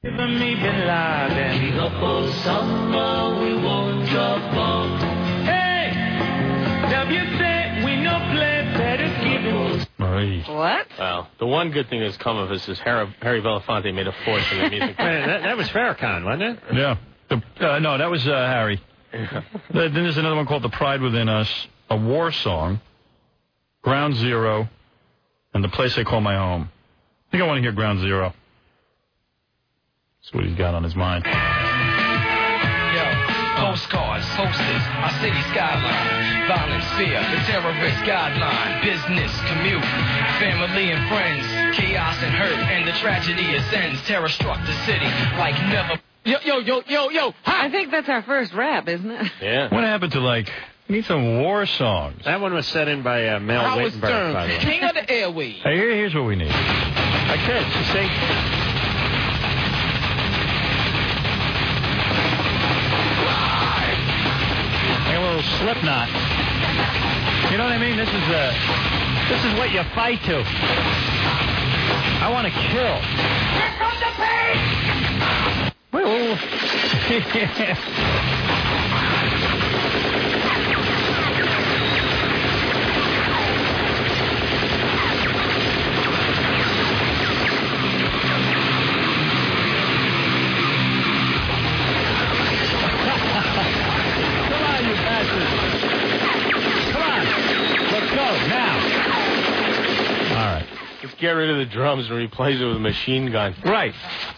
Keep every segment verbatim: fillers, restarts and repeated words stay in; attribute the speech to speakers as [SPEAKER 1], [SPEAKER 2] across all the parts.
[SPEAKER 1] Giving me Bin Laden. We go for summer, we won't drop off. Hey, W say we no play better give it.
[SPEAKER 2] Marie.
[SPEAKER 3] What?
[SPEAKER 4] Well, the one good thing that's come of this is Harry, Harry Belafonte made a fortune in music.
[SPEAKER 2] Man, that, that was Farrakhan, wasn't it?
[SPEAKER 5] Yeah. The, uh, no, that was uh, Harry. Then there's another one called The Pride Within Us, a war song, Ground Zero, and The Place I Call My Home. I think I want to hear Ground Zero. That's what he's got on his mind.
[SPEAKER 6] Yo, postcards, posters, our city skyline, violence, fear, the terrorist guideline, business, commute, family and friends, chaos and hurt, and the tragedy ascends. Terror struck the city like never. Yo, yo, yo, yo, yo.
[SPEAKER 3] I think that's our first rap, isn't it?
[SPEAKER 4] Yeah.
[SPEAKER 5] What happened to, like, we need some war songs.
[SPEAKER 2] That one was set in by uh, Mel
[SPEAKER 6] Howard
[SPEAKER 2] Wittenberg,
[SPEAKER 6] Stern,
[SPEAKER 2] by the way.
[SPEAKER 6] king of the airwaves.
[SPEAKER 5] Hey, here, here's what we need.
[SPEAKER 2] I could. She sing.
[SPEAKER 5] Like a little Slipknot. You know what I mean? This is uh, this is what you fight to. I want to kill.
[SPEAKER 1] Here comes the pain!
[SPEAKER 5] Wait, wait, Come on, you bastards. Come on. Let's go, now. All right.
[SPEAKER 4] Just get rid of the drums and replace it with a machine gun.
[SPEAKER 5] Right.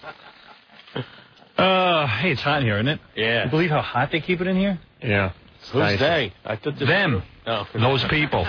[SPEAKER 5] Uh, hey, it's hot in here, isn't it?
[SPEAKER 4] Yeah.
[SPEAKER 5] Can you believe how hot they keep it in here?
[SPEAKER 2] Yeah.
[SPEAKER 4] Who's nice. They? I thought this
[SPEAKER 5] Them.
[SPEAKER 4] Oh.
[SPEAKER 5] Those people.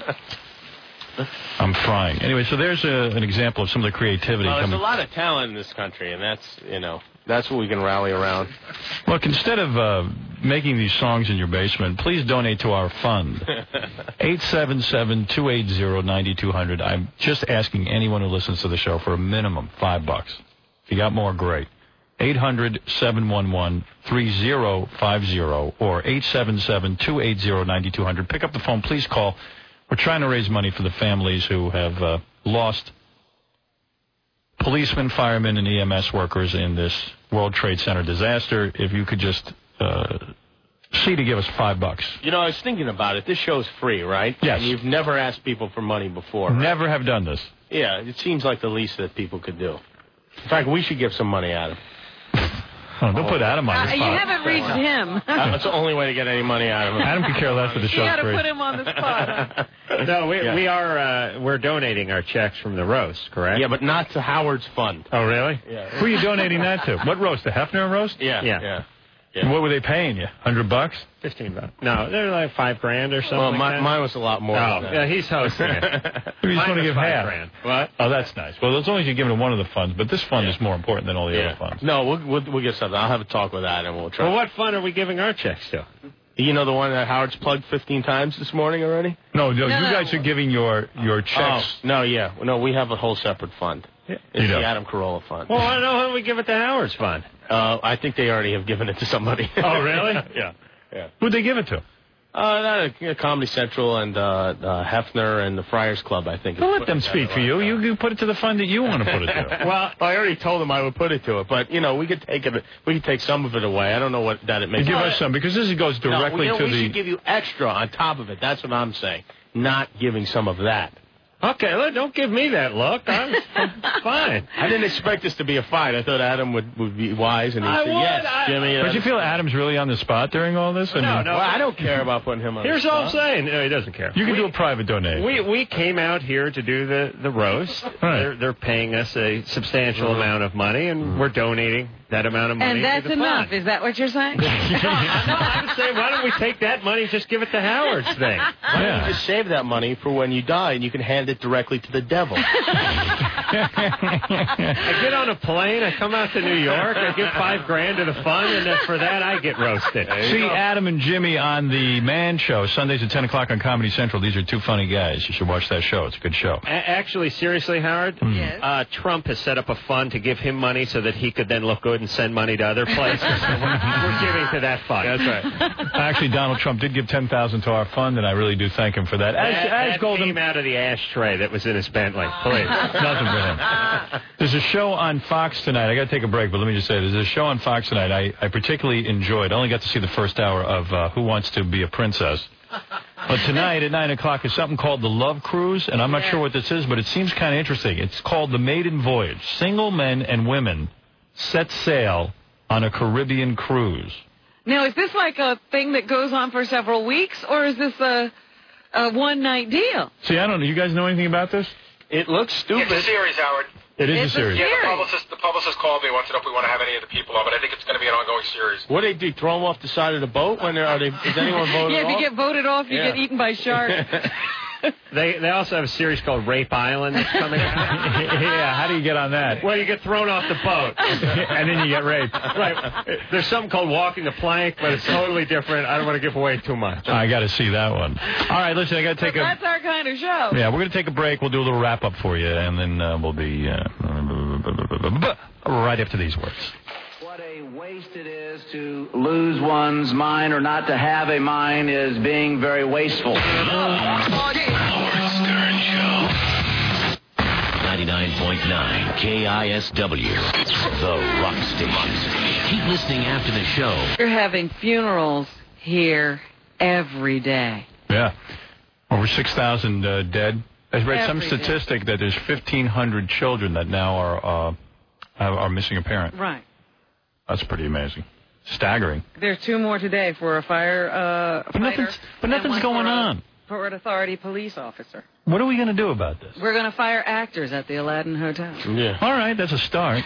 [SPEAKER 5] I'm frying. Anyway, so there's a, an example of some of the creativity
[SPEAKER 4] well, there's
[SPEAKER 5] coming.
[SPEAKER 4] a lot of talent in this country, and that's, you know, that's what we can rally around.
[SPEAKER 5] Look, instead of uh, making these songs in your basement, please donate to our fund. eight seven seven, two eight zero, nine two zero zero. I'm just asking anyone who listens to the show for a minimum five bucks. If you got more, great. eight hundred, seven one one, three zero five zero or eight seven seven, two eight zero, nine two zero zero. Pick up the phone. Please call. We're trying to raise money for the families who have uh, lost policemen, firemen, and E M S workers in this World Trade Center disaster. If you could just uh, see to give us five bucks.
[SPEAKER 4] You know, I was thinking about it. This show's free, right?
[SPEAKER 5] Yes.
[SPEAKER 4] And you've never asked people for money before. Right?
[SPEAKER 5] Never have done this.
[SPEAKER 4] Yeah, it seems like the least that people could do. In fact, we should give some money out of
[SPEAKER 5] Oh, don't put Adam on
[SPEAKER 3] Uh,
[SPEAKER 5] the
[SPEAKER 3] you
[SPEAKER 5] spot.
[SPEAKER 3] haven't reached him.
[SPEAKER 4] That's the only way to get any money out of him.
[SPEAKER 5] Adam could care less for the
[SPEAKER 3] You
[SPEAKER 5] show.
[SPEAKER 3] got to put him on the spot.
[SPEAKER 2] No, we,
[SPEAKER 4] Yeah.
[SPEAKER 2] we are, uh, we're donating our checks from the roast, correct?
[SPEAKER 4] Yeah, but not to Howard's fund.
[SPEAKER 2] Oh, really?
[SPEAKER 4] Yeah.
[SPEAKER 5] Who are you donating that to? What roast? The Hefner roast?
[SPEAKER 4] Yeah,
[SPEAKER 2] Yeah.
[SPEAKER 4] yeah. yeah.
[SPEAKER 5] What were they paying you? Hundred bucks?
[SPEAKER 2] Fifteen bucks. No, they're like five grand or something
[SPEAKER 4] Well,
[SPEAKER 2] like
[SPEAKER 4] my,
[SPEAKER 2] that.
[SPEAKER 4] mine was a lot more
[SPEAKER 2] Oh,
[SPEAKER 4] than
[SPEAKER 2] yeah,
[SPEAKER 4] that.
[SPEAKER 2] he's hosting it.
[SPEAKER 5] You just
[SPEAKER 2] Mine
[SPEAKER 5] want to
[SPEAKER 2] was
[SPEAKER 5] give
[SPEAKER 2] five
[SPEAKER 5] half.
[SPEAKER 2] grand. What?
[SPEAKER 5] Oh, that's nice. Well, as long as you give it to one of the funds, but this fund
[SPEAKER 4] Yeah.
[SPEAKER 5] is more important than all the
[SPEAKER 4] Yeah.
[SPEAKER 5] other funds.
[SPEAKER 4] No, we'll, we'll, we'll get something. I'll have a talk with that, and we'll try.
[SPEAKER 2] Well, what fund are we giving our checks to?
[SPEAKER 4] You know the one that Howard's plugged fifteen times this morning already?
[SPEAKER 5] No, no,
[SPEAKER 3] No,
[SPEAKER 5] you
[SPEAKER 3] no.
[SPEAKER 5] guys are giving your, your checks.
[SPEAKER 4] Oh, no, yeah. No, we have a whole separate fund.
[SPEAKER 2] Yeah.
[SPEAKER 4] It's
[SPEAKER 5] You
[SPEAKER 4] the
[SPEAKER 5] don't.
[SPEAKER 4] Adam Carolla fund.
[SPEAKER 2] Well, I don't know how we give it to Howard's fund.
[SPEAKER 4] Uh, I think they already have given it to somebody.
[SPEAKER 2] Oh, really?
[SPEAKER 4] yeah. Yeah.
[SPEAKER 5] Who'd they give it to?
[SPEAKER 4] Uh, that, uh, Comedy Central and uh, uh, Hefner and the Friars Club, I think. is
[SPEAKER 5] Well, let
[SPEAKER 4] putting
[SPEAKER 5] them
[SPEAKER 4] that
[SPEAKER 5] speak for you.
[SPEAKER 4] around.
[SPEAKER 5] You, you put it to the fund that you want to put it to.
[SPEAKER 4] Well, I already told them I would put it to it, but you know we could take it. We could take some of it away. I don't know what that it makes.
[SPEAKER 5] Give us some, because this goes
[SPEAKER 4] No,
[SPEAKER 5] directly
[SPEAKER 4] you know,
[SPEAKER 5] to
[SPEAKER 4] we
[SPEAKER 5] the...
[SPEAKER 4] should give you extra on top of it. That's what I'm saying. Not giving some of that.
[SPEAKER 2] Okay, look, don't give me that look. I'm, I'm fine.
[SPEAKER 4] I didn't expect this to be a fight. I thought Adam would, would be wise and he'd
[SPEAKER 2] I
[SPEAKER 4] say
[SPEAKER 2] would,
[SPEAKER 4] yes,
[SPEAKER 2] I-
[SPEAKER 4] Jimmy.
[SPEAKER 5] Don't you feel Adam's really on the spot during all this? I
[SPEAKER 2] No,
[SPEAKER 5] mean,
[SPEAKER 2] no.
[SPEAKER 4] Well, I don't care about putting him on.
[SPEAKER 2] Here's
[SPEAKER 4] the
[SPEAKER 2] all I'm
[SPEAKER 4] spot.
[SPEAKER 2] saying. No, he doesn't care.
[SPEAKER 5] You can
[SPEAKER 2] we,
[SPEAKER 5] do a private donation.
[SPEAKER 2] We we came out here to do the, the roast.
[SPEAKER 5] Right.
[SPEAKER 2] They're, they're paying us a substantial
[SPEAKER 4] Mm-hmm.
[SPEAKER 2] amount of money, and
[SPEAKER 5] Mm-hmm.
[SPEAKER 2] we're donating that amount of money
[SPEAKER 3] And that's
[SPEAKER 2] to the
[SPEAKER 3] enough.
[SPEAKER 2] fund.
[SPEAKER 3] Is that what you're saying?
[SPEAKER 2] no, I would say, why don't we take that money and just give it to Howard's thing?
[SPEAKER 4] Why don't
[SPEAKER 5] Yeah.
[SPEAKER 4] you just save that money for when you die and you can hand it directly to the devil?
[SPEAKER 2] I get on a plane, I come out to New York, I give five grand to the fund, and then for that I get roasted.
[SPEAKER 5] See Adam and Jimmy on the Man Show, Sundays at ten o'clock on Comedy Central. These are two funny guys. You should watch that show. It's a good show.
[SPEAKER 2] A- actually, seriously, Howard,
[SPEAKER 3] Yes.
[SPEAKER 2] uh, Trump has set up a fund to give him money so that he could then look good and send money to other places. So we're, we're giving to that fund.
[SPEAKER 4] That's right.
[SPEAKER 5] Actually, Donald Trump did give ten thousand dollars to our fund, and I really do thank him for that. As,
[SPEAKER 2] That,
[SPEAKER 5] as
[SPEAKER 2] that
[SPEAKER 5] Golden...
[SPEAKER 2] came out of the ashtray that was in his Bentley. Please.
[SPEAKER 5] Nothing for him. There's a show on Fox tonight. I got to take a break, but let me just say, there's a show on Fox tonight I, I particularly enjoyed. I only got to see the first hour of uh, Who Wants to Be a Princess. But tonight at nine o'clock is something called the Love Cruise, and I'm not yeah. sure what this is, but it seems kind of interesting. It's called the Maiden Voyage. Single men and women set sail on a Caribbean cruise.
[SPEAKER 3] Now, is this like a thing that goes on for several weeks, or is this a, a one-night deal?
[SPEAKER 5] See, I don't know. You guys know anything about this?
[SPEAKER 4] It looks stupid.
[SPEAKER 7] It's a series, Howard.
[SPEAKER 5] It is
[SPEAKER 3] it's
[SPEAKER 5] a series.
[SPEAKER 3] A
[SPEAKER 7] yeah, the publicist, the publicist called me, wants to know if we want to have any of the people on, but I think it's going to be an ongoing series.
[SPEAKER 4] What do they do? Throw them off the side of the boat when they're? Are they? Is anyone voted
[SPEAKER 3] yeah,
[SPEAKER 4] off?
[SPEAKER 3] if you get voted off, you
[SPEAKER 4] yeah.
[SPEAKER 3] get eaten by sharks.
[SPEAKER 2] They they also have a series called Rape Island that's coming out.
[SPEAKER 5] Yeah, how do you get on that?
[SPEAKER 2] Well, you get thrown off the boat.
[SPEAKER 5] And then you get raped.
[SPEAKER 2] Right. There's something called Walking the Plank, but it's totally different. I don't want to give away too much.
[SPEAKER 5] I got to see that one. All right, listen, I got to take
[SPEAKER 3] but
[SPEAKER 5] a...
[SPEAKER 3] That's our kind of show.
[SPEAKER 5] Yeah, we're going to take a break. We'll do a little wrap-up for you, and then uh, we'll be uh, right after these words.
[SPEAKER 8] What a waste it is to lose one's mind or not to have a mind is being very wasteful.
[SPEAKER 9] Howard Stern Show. ninety-nine point nine K I S W, the rock station. Keep listening after the show.
[SPEAKER 3] You're having funerals here every day.
[SPEAKER 5] Yeah. Over six thousand uh, dead. I read
[SPEAKER 3] every
[SPEAKER 5] some
[SPEAKER 3] day.
[SPEAKER 5] statistic that there's fifteen hundred children that now are uh, are missing a parent.
[SPEAKER 3] Right.
[SPEAKER 5] That's pretty amazing. Staggering.
[SPEAKER 3] There's two more today for a fire uh,
[SPEAKER 5] But nothing's, but nothing's going on.
[SPEAKER 3] For an authority police officer.
[SPEAKER 5] What are we going to do about this?
[SPEAKER 3] We're going to fire actors at the Aladdin Hotel.
[SPEAKER 4] Yeah.
[SPEAKER 5] All right, that's a start.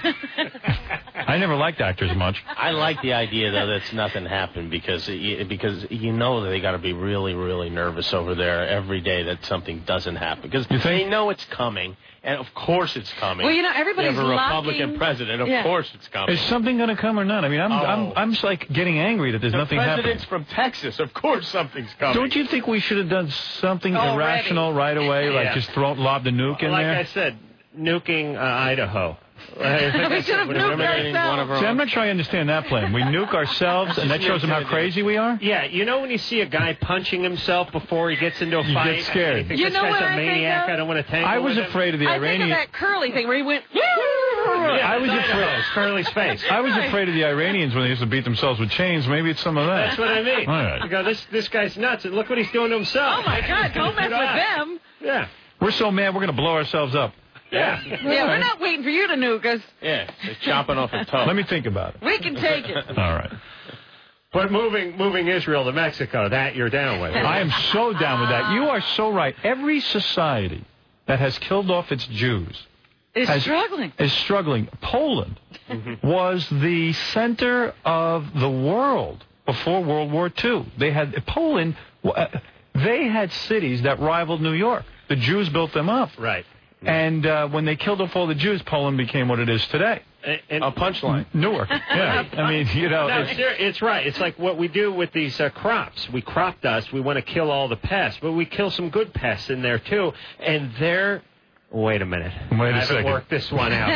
[SPEAKER 5] I never liked actors much.
[SPEAKER 4] I like the idea, though, that nothing happened because because you know that they got to be really, really nervous over there every day that something doesn't happen because they know it's coming, and of course it's coming.
[SPEAKER 3] Well, you know, everybody's
[SPEAKER 4] You have a
[SPEAKER 3] locking...
[SPEAKER 4] Republican president, of
[SPEAKER 3] yeah.
[SPEAKER 4] course it's coming.
[SPEAKER 5] Is something going to come or not? I mean, I'm,
[SPEAKER 4] Oh.
[SPEAKER 5] I'm, I'm just like getting angry that there's
[SPEAKER 4] the
[SPEAKER 5] nothing happening.
[SPEAKER 4] president's from Texas, of course something's coming.
[SPEAKER 5] Don't you think we should have done something
[SPEAKER 3] Already.
[SPEAKER 5] irrational right away, like
[SPEAKER 2] Yeah.
[SPEAKER 5] just throw, lob the nuke in
[SPEAKER 2] like
[SPEAKER 5] there?
[SPEAKER 2] I said, nuking uh, Idaho.
[SPEAKER 3] We should have nuked ourselves.
[SPEAKER 5] See, I'm not sure I understand that plan. We nuke ourselves, and that shows them how crazy we are?
[SPEAKER 2] Yeah, you know when you see a guy punching himself before he gets into a
[SPEAKER 5] You
[SPEAKER 2] fight?
[SPEAKER 5] get scared.
[SPEAKER 2] You, think
[SPEAKER 3] You
[SPEAKER 2] this
[SPEAKER 3] know
[SPEAKER 2] guy's
[SPEAKER 3] what
[SPEAKER 2] a
[SPEAKER 3] I think
[SPEAKER 2] maniac.
[SPEAKER 3] of?
[SPEAKER 2] I don't want to tangle
[SPEAKER 5] I was
[SPEAKER 2] with him.
[SPEAKER 5] afraid of the
[SPEAKER 3] I think of
[SPEAKER 5] Iranian...
[SPEAKER 3] that curly thing where he went...
[SPEAKER 2] Yeah,
[SPEAKER 5] I was
[SPEAKER 2] it's
[SPEAKER 5] afraid-
[SPEAKER 2] Idaho. It's Curly's face.
[SPEAKER 5] I was
[SPEAKER 3] Right.
[SPEAKER 5] afraid of the Iranians when they used to beat themselves with chains. Maybe it's some of that.
[SPEAKER 2] That's what I mean.
[SPEAKER 5] All right.
[SPEAKER 2] You go, this this guy's nuts, and look what he's doing to himself.
[SPEAKER 3] Oh, my God, don't mess with them.
[SPEAKER 2] Yeah.
[SPEAKER 5] We're so mad, we're going to blow ourselves up.
[SPEAKER 2] Yeah.
[SPEAKER 3] Yeah, we're not waiting for you to nuke us.
[SPEAKER 4] Yeah, they're chopping off a toe.
[SPEAKER 5] Let me think about it.
[SPEAKER 3] We can take it.
[SPEAKER 5] All right.
[SPEAKER 2] But moving moving Israel to Mexico, that you're down with.
[SPEAKER 5] I am so down with that. You are so right. Every society that has killed off its Jews
[SPEAKER 3] It's
[SPEAKER 5] has-
[SPEAKER 3] struggling.
[SPEAKER 5] is struggling. Poland was the center of the world before World War Two. They had Poland. uh, They had cities that rivaled New York. The Jews built them up.
[SPEAKER 2] Right.
[SPEAKER 5] And uh, when they killed off all the Jews, Poland became what it is today.
[SPEAKER 2] And, and
[SPEAKER 4] A punchline.
[SPEAKER 5] Newark. Yeah. I mean, you know.
[SPEAKER 2] No,
[SPEAKER 5] it's,
[SPEAKER 2] it's, it's right. It's like what we do with these uh, crops. We crop dust. We want to kill all the pests, but we kill some good pests in there too. And they're. Wait a minute.
[SPEAKER 5] Wait a
[SPEAKER 2] I haven't
[SPEAKER 5] second.
[SPEAKER 2] worked this one out.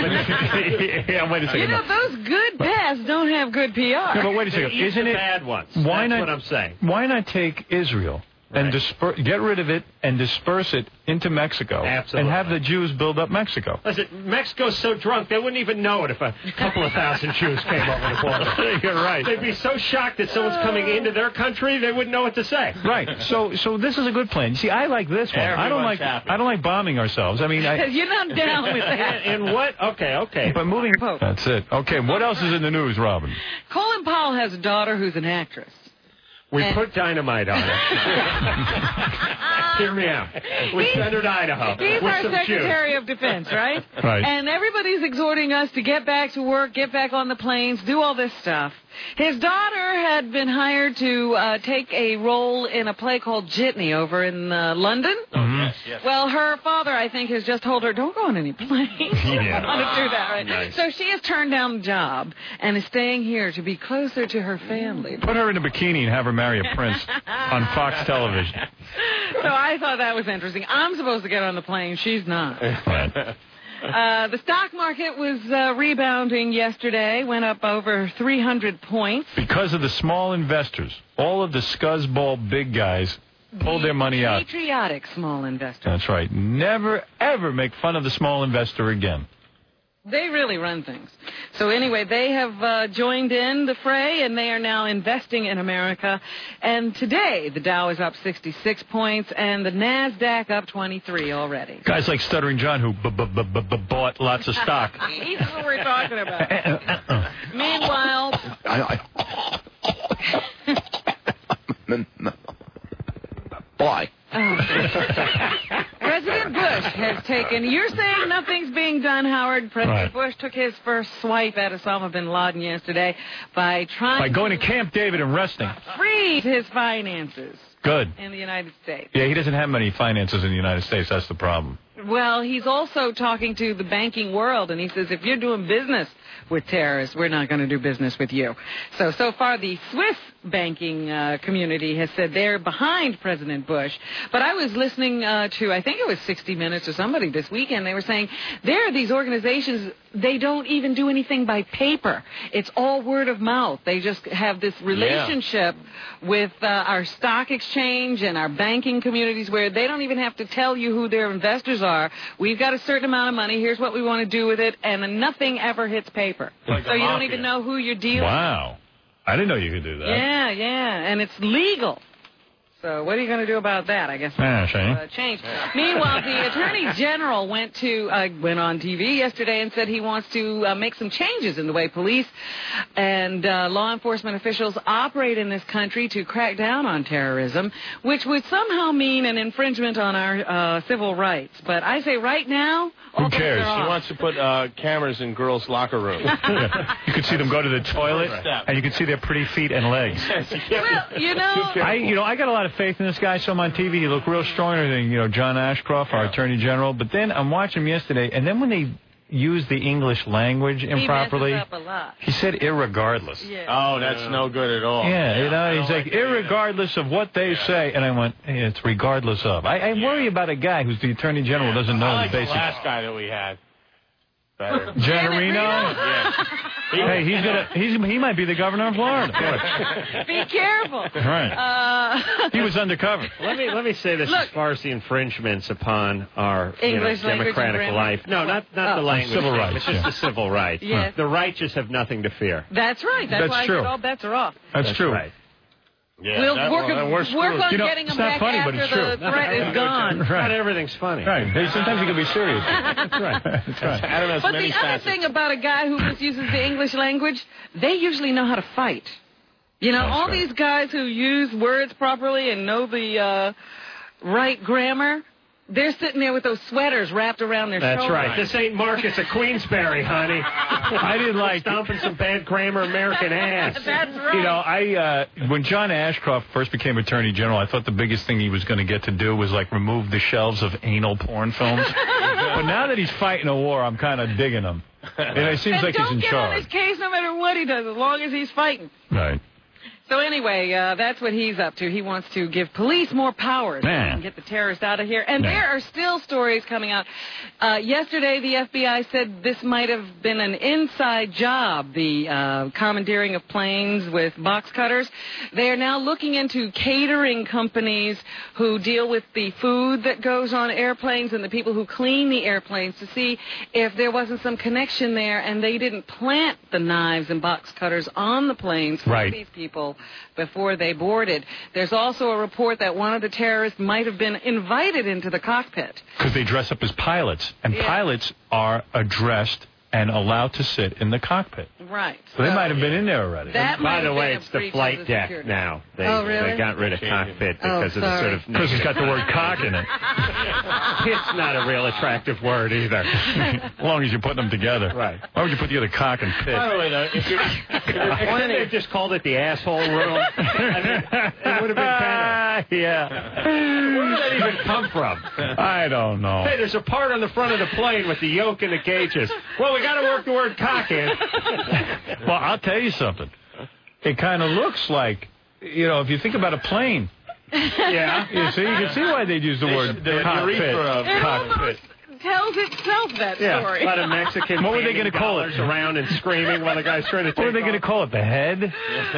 [SPEAKER 5] yeah, wait a second.
[SPEAKER 3] You know, those good pests don't have good P R.
[SPEAKER 5] No, but wait a second.
[SPEAKER 2] Eat
[SPEAKER 5] Isn't
[SPEAKER 2] the
[SPEAKER 5] it
[SPEAKER 2] bad ones?
[SPEAKER 5] Why
[SPEAKER 2] That's
[SPEAKER 5] not?
[SPEAKER 2] what I'm saying.
[SPEAKER 5] Why not take Israel and
[SPEAKER 2] Right.
[SPEAKER 5] disper- get rid of it and disperse it into Mexico
[SPEAKER 2] Absolutely.
[SPEAKER 5] and have the Jews build up Mexico?
[SPEAKER 2] Listen, Mexico's so drunk they wouldn't even know it if a couple of thousand Jews came over the border.
[SPEAKER 5] You're right.
[SPEAKER 2] They'd be so shocked that someone's coming into their country they wouldn't know what to say.
[SPEAKER 5] Right. So, so this is a good plan. See, I like this one. I don't
[SPEAKER 4] Everyone's
[SPEAKER 5] like.
[SPEAKER 4] happy.
[SPEAKER 5] I don't like bombing ourselves. I mean, I.
[SPEAKER 3] You're not down with that.
[SPEAKER 2] And, and what? Okay, okay.
[SPEAKER 5] But moving.
[SPEAKER 3] Pope.
[SPEAKER 5] That's it. Okay. What else is in the news, Robin?
[SPEAKER 3] Colin Powell has a daughter who's an actress.
[SPEAKER 2] We
[SPEAKER 3] And-
[SPEAKER 2] put dynamite on it. Hear me out. We
[SPEAKER 3] He's-
[SPEAKER 2] send her to Idaho.
[SPEAKER 3] He's
[SPEAKER 2] with
[SPEAKER 3] our
[SPEAKER 2] some
[SPEAKER 3] Secretary of Defense, right?
[SPEAKER 5] Right.
[SPEAKER 3] And everybody's exhorting us to get back to work, get back on the planes, do all this stuff. His daughter had been hired to uh, take a role in a play called Jitney over in uh, London.
[SPEAKER 4] Yes, yes.
[SPEAKER 3] Well, her father, I think, has just told her, don't go on any planes.
[SPEAKER 5] Yeah.
[SPEAKER 3] I want to do that, right?
[SPEAKER 2] Nice.
[SPEAKER 3] So she has turned down the job and is staying here to be closer to her family.
[SPEAKER 5] Put her in a bikini and have her marry a prince on Fox Television.
[SPEAKER 3] So I thought that was interesting. I'm supposed to get on the plane. She's not.
[SPEAKER 5] Right.
[SPEAKER 3] Uh, the stock market was uh, rebounding yesterday, went up over three hundred points.
[SPEAKER 5] Because of the small investors, all of the scuzzball big guys pulled their money out.
[SPEAKER 3] Patriotic small investors.
[SPEAKER 5] That's right. Never, ever make fun of the small investor again.
[SPEAKER 3] They really run things. So anyway, they have uh, joined in the fray, and they are now investing in America. And today, the Dow is up sixty-six points, and the NASDAQ up twenty-three already.
[SPEAKER 5] Guys like Stuttering John who b- b- b- b- b- bought lots of stock.
[SPEAKER 3] He's what we're talking about. Meanwhile...
[SPEAKER 10] Boy.
[SPEAKER 3] Oh. President Bush has taken... You're saying nothing's being done, Howard. President
[SPEAKER 5] Right.
[SPEAKER 3] Bush took his first swipe at Osama bin Laden yesterday by trying
[SPEAKER 5] By going to Camp David and resting.
[SPEAKER 3] to freeze his finances
[SPEAKER 5] Good.
[SPEAKER 3] in the United States.
[SPEAKER 5] Yeah, he doesn't have many finances in the United States. That's the problem.
[SPEAKER 3] Well, he's also talking to the banking world, and he says, if you're doing business with terrorists, we're not going to do business with you. So, so far, the Swiss banking uh, community has said they're behind President Bush. But I was listening uh, to, I think it was sixty minutes or somebody this weekend. They were saying there are these organizations, they don't even do anything by paper. It's all word of mouth. They just have this relationship yeah. with uh, our stock exchange and our banking communities where they don't even have to tell you who their investors are. We've got a certain amount of money. Here's what we want to do with it. And nothing ever hits paper.
[SPEAKER 5] Like
[SPEAKER 3] so you don't even know who you're dealing with.
[SPEAKER 5] Wow. I didn't know you could do that.
[SPEAKER 3] Yeah, yeah. And it's legal. So what are you going to do about that? I guess
[SPEAKER 5] yeah, Shane.
[SPEAKER 3] Uh, change. Meanwhile, the Attorney General went to uh, went on T V yesterday and said he wants to uh, make some changes in the way police and uh, law enforcement officials operate in this country to crack down on terrorism, which would somehow mean an infringement on our uh, civil rights. But I say right now,
[SPEAKER 5] who cares?
[SPEAKER 4] He wants to put uh, cameras in girls' locker rooms.
[SPEAKER 5] Yeah. You could see them go to the toilet, and you could see their pretty feet and legs.
[SPEAKER 3] Well, you know,
[SPEAKER 5] I, you know, I got a lot of faith in this guy. So I'm on T V. He looked real strong and everything. You know, John Ashcroft, our Attorney General. But then I'm watching him yesterday, and then when they used the English language improperly,
[SPEAKER 3] he messes up a lot.
[SPEAKER 5] He said irregardless.
[SPEAKER 3] Yeah.
[SPEAKER 4] Oh, that's no good at all.
[SPEAKER 5] Yeah, you know, he's
[SPEAKER 4] I
[SPEAKER 5] like,
[SPEAKER 4] like that,
[SPEAKER 5] irregardless of what they
[SPEAKER 4] yeah.
[SPEAKER 5] say. And I went, hey, it's regardless of. I, I
[SPEAKER 4] yeah.
[SPEAKER 5] worry about a guy who's the Attorney General doesn't know
[SPEAKER 4] I like
[SPEAKER 5] the
[SPEAKER 4] the
[SPEAKER 5] basics.
[SPEAKER 4] last guy that we had. Better.
[SPEAKER 5] Janarino?
[SPEAKER 4] Yeah.
[SPEAKER 5] Hey, he's gonna. He's he might be the governor of Florida.
[SPEAKER 3] Be careful.
[SPEAKER 5] Right.
[SPEAKER 3] Uh,
[SPEAKER 5] he was undercover.
[SPEAKER 2] Let me let me say this
[SPEAKER 3] Look,
[SPEAKER 2] as far as the infringements upon our you know,
[SPEAKER 3] English language
[SPEAKER 2] democratic
[SPEAKER 3] and
[SPEAKER 2] life. No, not not
[SPEAKER 3] oh.
[SPEAKER 2] the language.
[SPEAKER 5] Civil
[SPEAKER 2] thing,
[SPEAKER 5] rights,
[SPEAKER 2] It's just
[SPEAKER 5] yeah.
[SPEAKER 2] the civil rights.
[SPEAKER 3] Yes.
[SPEAKER 2] The righteous have nothing to fear.
[SPEAKER 3] That's right. That's,
[SPEAKER 5] That's
[SPEAKER 3] why
[SPEAKER 5] true.
[SPEAKER 3] I said all bets are off.
[SPEAKER 5] That's,
[SPEAKER 2] That's
[SPEAKER 5] true.
[SPEAKER 2] right.
[SPEAKER 4] Yeah,
[SPEAKER 3] we'll
[SPEAKER 4] that,
[SPEAKER 3] work,
[SPEAKER 4] well,
[SPEAKER 3] work on
[SPEAKER 5] You know,
[SPEAKER 3] getting
[SPEAKER 5] it's
[SPEAKER 3] them
[SPEAKER 5] not
[SPEAKER 3] back
[SPEAKER 5] funny,
[SPEAKER 3] after
[SPEAKER 5] but it's
[SPEAKER 3] the
[SPEAKER 5] true.
[SPEAKER 3] threat is gone.
[SPEAKER 2] Not
[SPEAKER 5] Right.
[SPEAKER 2] everything's funny.
[SPEAKER 5] Right. Sometimes you can be serious. That's right. That's right.
[SPEAKER 4] Adam has
[SPEAKER 3] But
[SPEAKER 4] many
[SPEAKER 3] the other
[SPEAKER 4] facets.
[SPEAKER 3] thing about a guy who misuses the English language, they usually know how to fight. You know,
[SPEAKER 5] That's
[SPEAKER 3] all
[SPEAKER 5] right.
[SPEAKER 3] these guys who use words properly and know the uh, right grammar, they're sitting there with those sweaters wrapped around their
[SPEAKER 2] That's
[SPEAKER 3] shoulders.
[SPEAKER 2] right. This ain't Marcus of Queensberry, honey.
[SPEAKER 5] I didn't like
[SPEAKER 2] stomping some bad grammar American ass.
[SPEAKER 3] That's right.
[SPEAKER 5] You know, I uh, when John Ashcroft first became Attorney General, I thought the biggest thing he was going to get to do was like remove the shelves of anal porn films. But now that he's fighting a war, I'm kind of digging him. And it seems
[SPEAKER 3] and
[SPEAKER 5] like
[SPEAKER 3] don't
[SPEAKER 5] he's in
[SPEAKER 3] get
[SPEAKER 5] charge.
[SPEAKER 3] on his case no matter what he does, as long as he's fighting.
[SPEAKER 5] Right.
[SPEAKER 3] So anyway, uh, that's what he's up to. He wants to give police more powers
[SPEAKER 5] Man.
[SPEAKER 3] and get the terrorists out of here. And
[SPEAKER 5] Man.
[SPEAKER 3] there are still stories coming out. Uh, yesterday, the F B I said this might have been an inside job, the uh, commandeering of planes with box cutters. They are now looking into catering companies who deal with the food that goes on airplanes and the people who clean the airplanes to see if there wasn't some connection there and they didn't plant the knives and box cutters on the planes for
[SPEAKER 5] Right.
[SPEAKER 3] these people before they boarded. There's also a report that one of the terrorists might have been invited into the cockpit.
[SPEAKER 5] Because they dress up as pilots, and
[SPEAKER 3] Yeah.
[SPEAKER 5] pilots are addressed and allowed to sit in the cockpit.
[SPEAKER 3] Right.
[SPEAKER 5] So they might have been in there already.
[SPEAKER 3] That might
[SPEAKER 2] By
[SPEAKER 3] have
[SPEAKER 2] the
[SPEAKER 3] been
[SPEAKER 2] way,
[SPEAKER 3] a
[SPEAKER 2] it's the
[SPEAKER 3] breach of
[SPEAKER 2] flight
[SPEAKER 3] the
[SPEAKER 2] deck
[SPEAKER 3] security.
[SPEAKER 2] now. They,
[SPEAKER 3] Oh, really?
[SPEAKER 2] they got rid of cockpit
[SPEAKER 3] Oh,
[SPEAKER 2] because of the sort of...
[SPEAKER 5] Because it's got the word cock in it.
[SPEAKER 2] It's not a real attractive word either.
[SPEAKER 5] As long as you're putting them together.
[SPEAKER 2] Right.
[SPEAKER 5] Why would you put together cock and pit?
[SPEAKER 4] By the way, though, if you're, if you're
[SPEAKER 2] Why didn't they just called it the asshole room? I mean, it would have been better.
[SPEAKER 5] Yeah.
[SPEAKER 2] Where did that even come from?
[SPEAKER 5] I don't know.
[SPEAKER 2] Hey, there's a part on the front of the plane with the yoke and the gauges. Well, we got to work the word cock in.
[SPEAKER 5] Well, I'll tell you something. It kind of looks like, you know, if you think about a plane.
[SPEAKER 2] Yeah.
[SPEAKER 5] You see, you can see why they'd use the word
[SPEAKER 4] the
[SPEAKER 5] cockpit.
[SPEAKER 4] urethra of
[SPEAKER 3] It
[SPEAKER 5] Cockpit.
[SPEAKER 3] almost tells itself that
[SPEAKER 2] Yeah,
[SPEAKER 3] story.
[SPEAKER 2] a lot of Mexican
[SPEAKER 5] What were they
[SPEAKER 2] gonna
[SPEAKER 5] gonna call it?
[SPEAKER 2] around and screaming while the guy's trying to take
[SPEAKER 5] What are they going to
[SPEAKER 2] off.
[SPEAKER 5] call it? The head?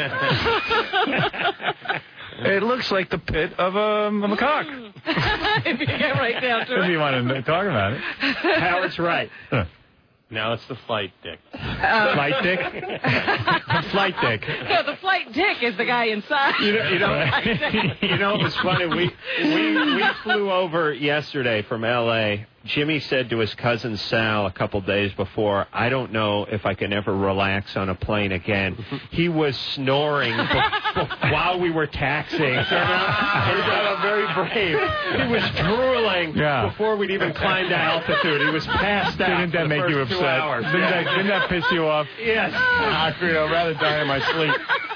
[SPEAKER 5] It looks like the pit of a, of a cock.
[SPEAKER 3] If you get right down to
[SPEAKER 5] If
[SPEAKER 3] it.
[SPEAKER 5] you want to talk about it.
[SPEAKER 2] Howard's right.
[SPEAKER 5] Huh.
[SPEAKER 4] No, it's the flight dick.
[SPEAKER 3] Uh,
[SPEAKER 5] Flight dick? The flight dick.
[SPEAKER 3] So the flight dick is the guy inside.
[SPEAKER 2] You know, you know, you know, it was funny. We, we we flew over yesterday from L A. Jimmy said to his cousin Sal a couple days before, I don't know if I can ever relax on a plane again. He was snoring be- be- while we were taxiing. So now, he was very brave. He was drooling
[SPEAKER 5] Yeah.
[SPEAKER 2] before we'd even climbed to altitude. He was passed out.
[SPEAKER 5] Didn't that
[SPEAKER 2] for the
[SPEAKER 5] make
[SPEAKER 2] first
[SPEAKER 5] you
[SPEAKER 2] two
[SPEAKER 5] upset?
[SPEAKER 2] hours.
[SPEAKER 5] Didn't,
[SPEAKER 2] Yeah.
[SPEAKER 5] that, didn't that piss you off?
[SPEAKER 2] Yes.
[SPEAKER 5] I'd rather die in my sleep.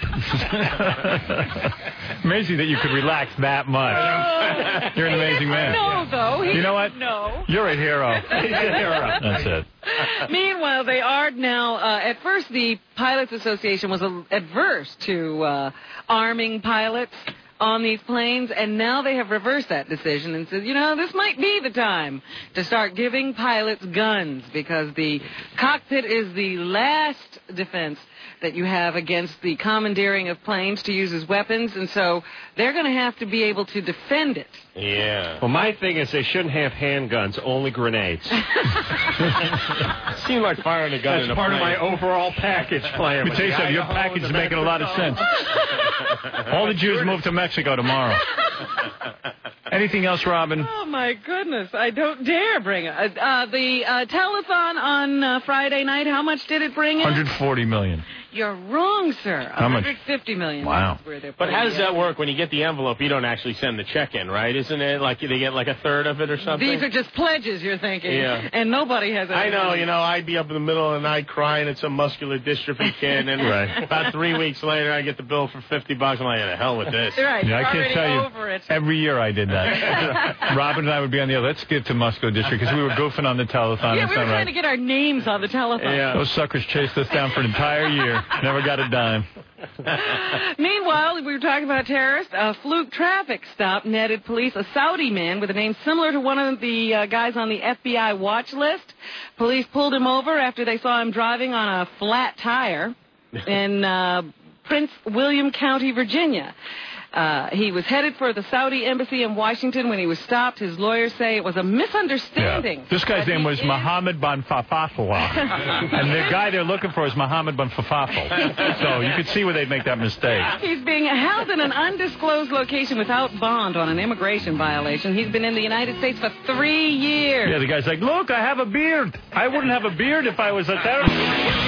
[SPEAKER 5] Amazing that you could relax that much. You're an amazing man.
[SPEAKER 3] No, though. He
[SPEAKER 5] You know what?
[SPEAKER 3] No.
[SPEAKER 5] You're a hero.
[SPEAKER 2] He's a hero.
[SPEAKER 5] That's it.
[SPEAKER 3] Meanwhile, they are now, uh, at first the Pilots Association was uh, adverse to uh, arming pilots on these planes, and now they have reversed that decision and said, you know, this might be the time to start giving pilots guns, because the cockpit is the last defense that you have against the commandeering of planes to use as weapons, and so they're going to have to be able to defend it.
[SPEAKER 4] Yeah.
[SPEAKER 2] Well, my thing is they shouldn't have handguns, only grenades.
[SPEAKER 4] Seemed like firing a gun
[SPEAKER 2] That's
[SPEAKER 4] in a
[SPEAKER 2] part of
[SPEAKER 4] plane.
[SPEAKER 2] my overall package plan.
[SPEAKER 5] Let me tell you something. Your package is making a lot of sense. All the Jews move to Mexico tomorrow. Anything else, Robin?
[SPEAKER 3] Oh, my goodness. I don't dare bring it. Uh, uh, the uh, telethon on uh, Friday night, how much did it bring in?
[SPEAKER 5] one hundred forty million.
[SPEAKER 3] You're wrong, sir.
[SPEAKER 5] How much?
[SPEAKER 3] one hundred fifty million.
[SPEAKER 5] Wow.
[SPEAKER 3] That's where they're
[SPEAKER 4] But how does
[SPEAKER 3] putting it.
[SPEAKER 4] that work? When you get the envelope, you don't actually send the check in, right? Isn't it like they get like a third of it or something?
[SPEAKER 3] These are just pledges, you're thinking.
[SPEAKER 4] Yeah.
[SPEAKER 3] And nobody has any
[SPEAKER 4] I know,
[SPEAKER 3] money.
[SPEAKER 4] you know, I'd be up in the middle of the night crying at some muscular dystrophy kid, and
[SPEAKER 5] Right.
[SPEAKER 4] about three weeks later, I get the bill for fifty bucks. I'm like, the hell with this.
[SPEAKER 3] Right.
[SPEAKER 5] Yeah, I
[SPEAKER 3] you're
[SPEAKER 5] can't
[SPEAKER 3] already
[SPEAKER 5] tell you.
[SPEAKER 3] over it.
[SPEAKER 5] Every year I did that. Robin and I would be on the other. Let's get to Musco District because we were goofing on the telethon.
[SPEAKER 3] Yeah,
[SPEAKER 5] That's
[SPEAKER 3] we
[SPEAKER 5] not
[SPEAKER 3] were trying
[SPEAKER 5] right.
[SPEAKER 3] to get our names on the telephone.
[SPEAKER 2] Yeah.
[SPEAKER 5] Those suckers chased us down for an entire year. Never got a dime.
[SPEAKER 3] Meanwhile, we were talking about terrorists. A fluke traffic stop netted police a Saudi man with a name similar to one of the uh, guys on the F B I watch list. Police pulled him over after they saw him driving on a flat tire in uh, Prince William County, Virginia. Uh, he was headed for the Saudi embassy in Washington when he was stopped. His lawyers say it was a misunderstanding.
[SPEAKER 5] This guy's
[SPEAKER 3] But
[SPEAKER 5] name
[SPEAKER 3] he
[SPEAKER 5] was
[SPEAKER 3] is-
[SPEAKER 5] Mohammed bin Fafafwa. And the guy they're looking for is Mohammed bin Fafafel. So you could see where they'd make that mistake.
[SPEAKER 3] He's being held in an undisclosed location without bond on an immigration violation. He's been in the United States for three years.
[SPEAKER 5] Yeah, the guy's like, look, I have a beard. I wouldn't have a beard if I was a terrorist.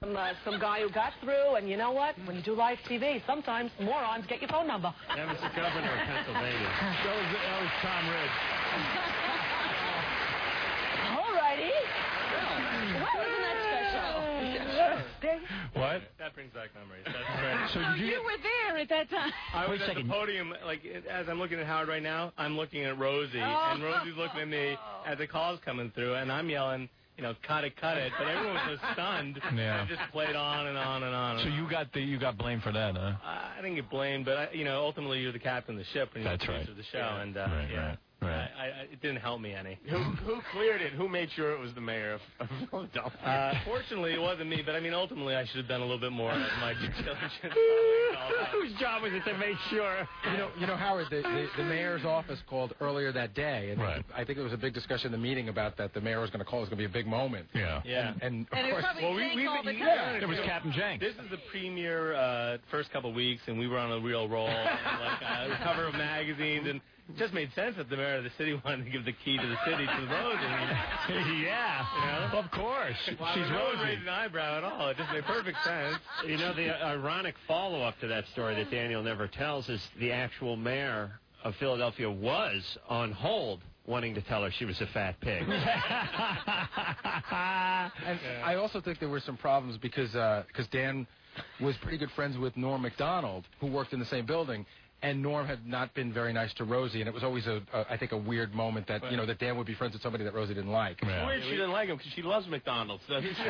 [SPEAKER 11] Some, uh, some guy who got through, and you know what? When you do live T V, sometimes morons get your phone number.
[SPEAKER 2] That was the governor of Pennsylvania.
[SPEAKER 5] That was, that was Tom Ridge.
[SPEAKER 11] All righty. What wasn't that special?
[SPEAKER 12] What? That brings back memories. That's great.
[SPEAKER 3] So you, you were there at that time.
[SPEAKER 12] I was at the podium, like, as I'm looking at Howard right now, I'm looking at Rosie,
[SPEAKER 3] oh.
[SPEAKER 12] and Rosie's looking at me as the call's coming through, and I'm yelling, you know, cut it, cut it, but everyone was so stunned.
[SPEAKER 5] Yeah.
[SPEAKER 12] It just played on and on and on.
[SPEAKER 5] So you got the you got blamed for that, huh?
[SPEAKER 12] I didn't get blamed, but, I, you know, ultimately you're the captain of the ship when you're
[SPEAKER 5] That's
[SPEAKER 12] the producer
[SPEAKER 5] right.
[SPEAKER 12] of the show,
[SPEAKER 5] Yeah.
[SPEAKER 12] and, uh,
[SPEAKER 5] Right,
[SPEAKER 12] yeah.
[SPEAKER 5] right. Right.
[SPEAKER 12] I, I, it didn't help me any.
[SPEAKER 4] Who, who cleared it? Who made sure it was the mayor of, of Philadelphia?
[SPEAKER 12] Uh, fortunately, it wasn't me, but I mean, ultimately, I should have done a little bit more of my due diligence.
[SPEAKER 2] Whose job was it to make sure?
[SPEAKER 10] You know, you know, Howard, the, the, the mayor's office called earlier that day, and
[SPEAKER 5] right.
[SPEAKER 10] I think there was a big discussion in the meeting about that the mayor was going to call. It was going to be a big moment.
[SPEAKER 5] Yeah.
[SPEAKER 12] Yeah.
[SPEAKER 10] And, and, of
[SPEAKER 3] And it
[SPEAKER 10] course,
[SPEAKER 3] probably
[SPEAKER 12] well, we,
[SPEAKER 3] Jenks
[SPEAKER 12] we,
[SPEAKER 3] all the
[SPEAKER 12] we,
[SPEAKER 3] time.
[SPEAKER 12] yeah,
[SPEAKER 5] It was Captain Jenks.
[SPEAKER 12] This is the premiere uh, first couple of weeks, and we were on a real roll. And, like uh, the cover of magazines, and it just made sense that the mayor of the city wanted to give the key to the city to the Rose.
[SPEAKER 5] Yeah,
[SPEAKER 12] you know?
[SPEAKER 5] Of course.
[SPEAKER 12] Well,
[SPEAKER 5] She's
[SPEAKER 12] no one
[SPEAKER 5] Rosie.
[SPEAKER 12] raised an eyebrow at all. It just made perfect sense.
[SPEAKER 2] You know, the ironic follow-up to that story that Daniel never tells is the actual mayor of Philadelphia was on hold wanting to tell her she was a fat pig.
[SPEAKER 10] and I also think there were some problems because because Dan was pretty good friends with Norm Macdonald, who worked in the same building. And Norm had not been very nice to Rosie, and it was always, a, a I think, a weird moment that, you know, that Dan would be friends with somebody that Rosie didn't like.
[SPEAKER 4] It's weird she didn't like him because she loves McDonald's. Doesn't she?
[SPEAKER 5] Is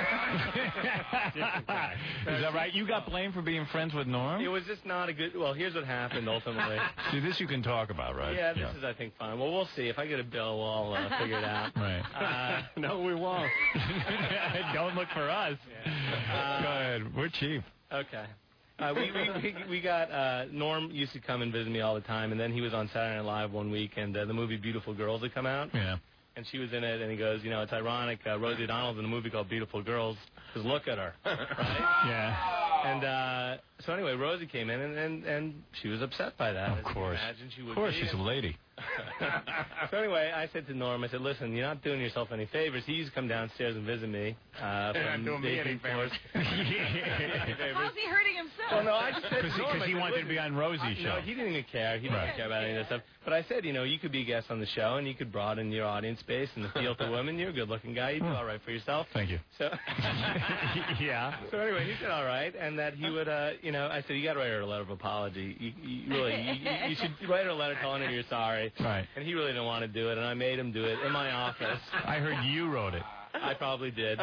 [SPEAKER 5] that right? You got blamed for being friends with Norm?
[SPEAKER 12] It was just not a good... Well, here's what happened, ultimately.
[SPEAKER 5] See, this you can talk about, right?
[SPEAKER 12] Yeah, this is, I think, fine. Well, we'll see. If I get a bill, we'll uh, figure it out.
[SPEAKER 5] Right.
[SPEAKER 12] Uh,
[SPEAKER 2] no, we won't.
[SPEAKER 5] Don't look for us.
[SPEAKER 12] Uh,
[SPEAKER 5] Go ahead. We're cheap.
[SPEAKER 12] Okay. Uh, we, we we we got uh, Norm used to come and visit me all the time, and then he was on Saturday Night Live one week, and uh, the movie Beautiful Girls had come out.
[SPEAKER 5] Yeah.
[SPEAKER 12] And she was in it, and he goes, you know, it's ironic. Uh, Rosie O'Donnell's in a movie called Beautiful Girls, because look at her, right?
[SPEAKER 5] Yeah.
[SPEAKER 12] And uh, so anyway, Rosie came in, and, and, and she was upset by that.
[SPEAKER 5] Of
[SPEAKER 12] as you can
[SPEAKER 5] course.
[SPEAKER 12] imagine she would
[SPEAKER 5] Of course,
[SPEAKER 12] be.
[SPEAKER 5] she's a lady.
[SPEAKER 12] So anyway, I said to Norm, I said, listen, you're not doing yourself any favors. He used to come downstairs and visit me. Uh,
[SPEAKER 4] You're not
[SPEAKER 12] from
[SPEAKER 4] doing me any favors.
[SPEAKER 3] How's he hurting himself?
[SPEAKER 12] Well, no, I just said
[SPEAKER 5] Because
[SPEAKER 12] to Norm, I
[SPEAKER 5] he
[SPEAKER 12] said,
[SPEAKER 5] wanted to be on Rosie's
[SPEAKER 12] I,
[SPEAKER 5] show.
[SPEAKER 12] No, he didn't even care. He didn't
[SPEAKER 5] Right.
[SPEAKER 12] care about any of that stuff. But I said, you know, you could be a guest on the show, and you could broaden your audience base and appeal to women. You're a good-looking guy. You do all right for yourself.
[SPEAKER 5] Thank you.
[SPEAKER 12] So,
[SPEAKER 5] Yeah.
[SPEAKER 12] so anyway, he said all right, and that he would, uh, you know, I said, you got to write her a letter of apology. You, you really, you, you- you should write her a letter telling her you're sorry.
[SPEAKER 5] Right.
[SPEAKER 12] And he really didn't want to do it, and I made him do it in my office.
[SPEAKER 5] I heard you wrote it.
[SPEAKER 12] I probably did.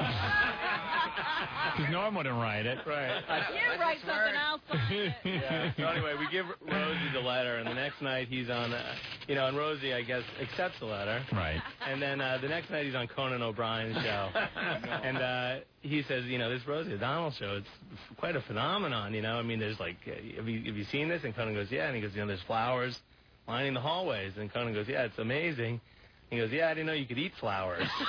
[SPEAKER 5] Because Norm wouldn't write it.
[SPEAKER 12] Right.
[SPEAKER 3] You write something, I'll sign it.
[SPEAKER 12] Yeah. So anyway, we give Rosie the letter, and the next night he's on, uh, you know, and Rosie, I guess, accepts the letter.
[SPEAKER 5] Right.
[SPEAKER 12] And then uh, the next night he's on Conan O'Brien's show. And uh, he says, you know, this Rosie O'Donnell show, it's quite a phenomenon, you know. I mean, there's like, uh, have, you, have you seen this? And Conan goes, yeah. And he goes, you know, there's flowers lining the hallways. And Conan goes, yeah, it's amazing. He goes, yeah, I didn't know you could eat flowers. and,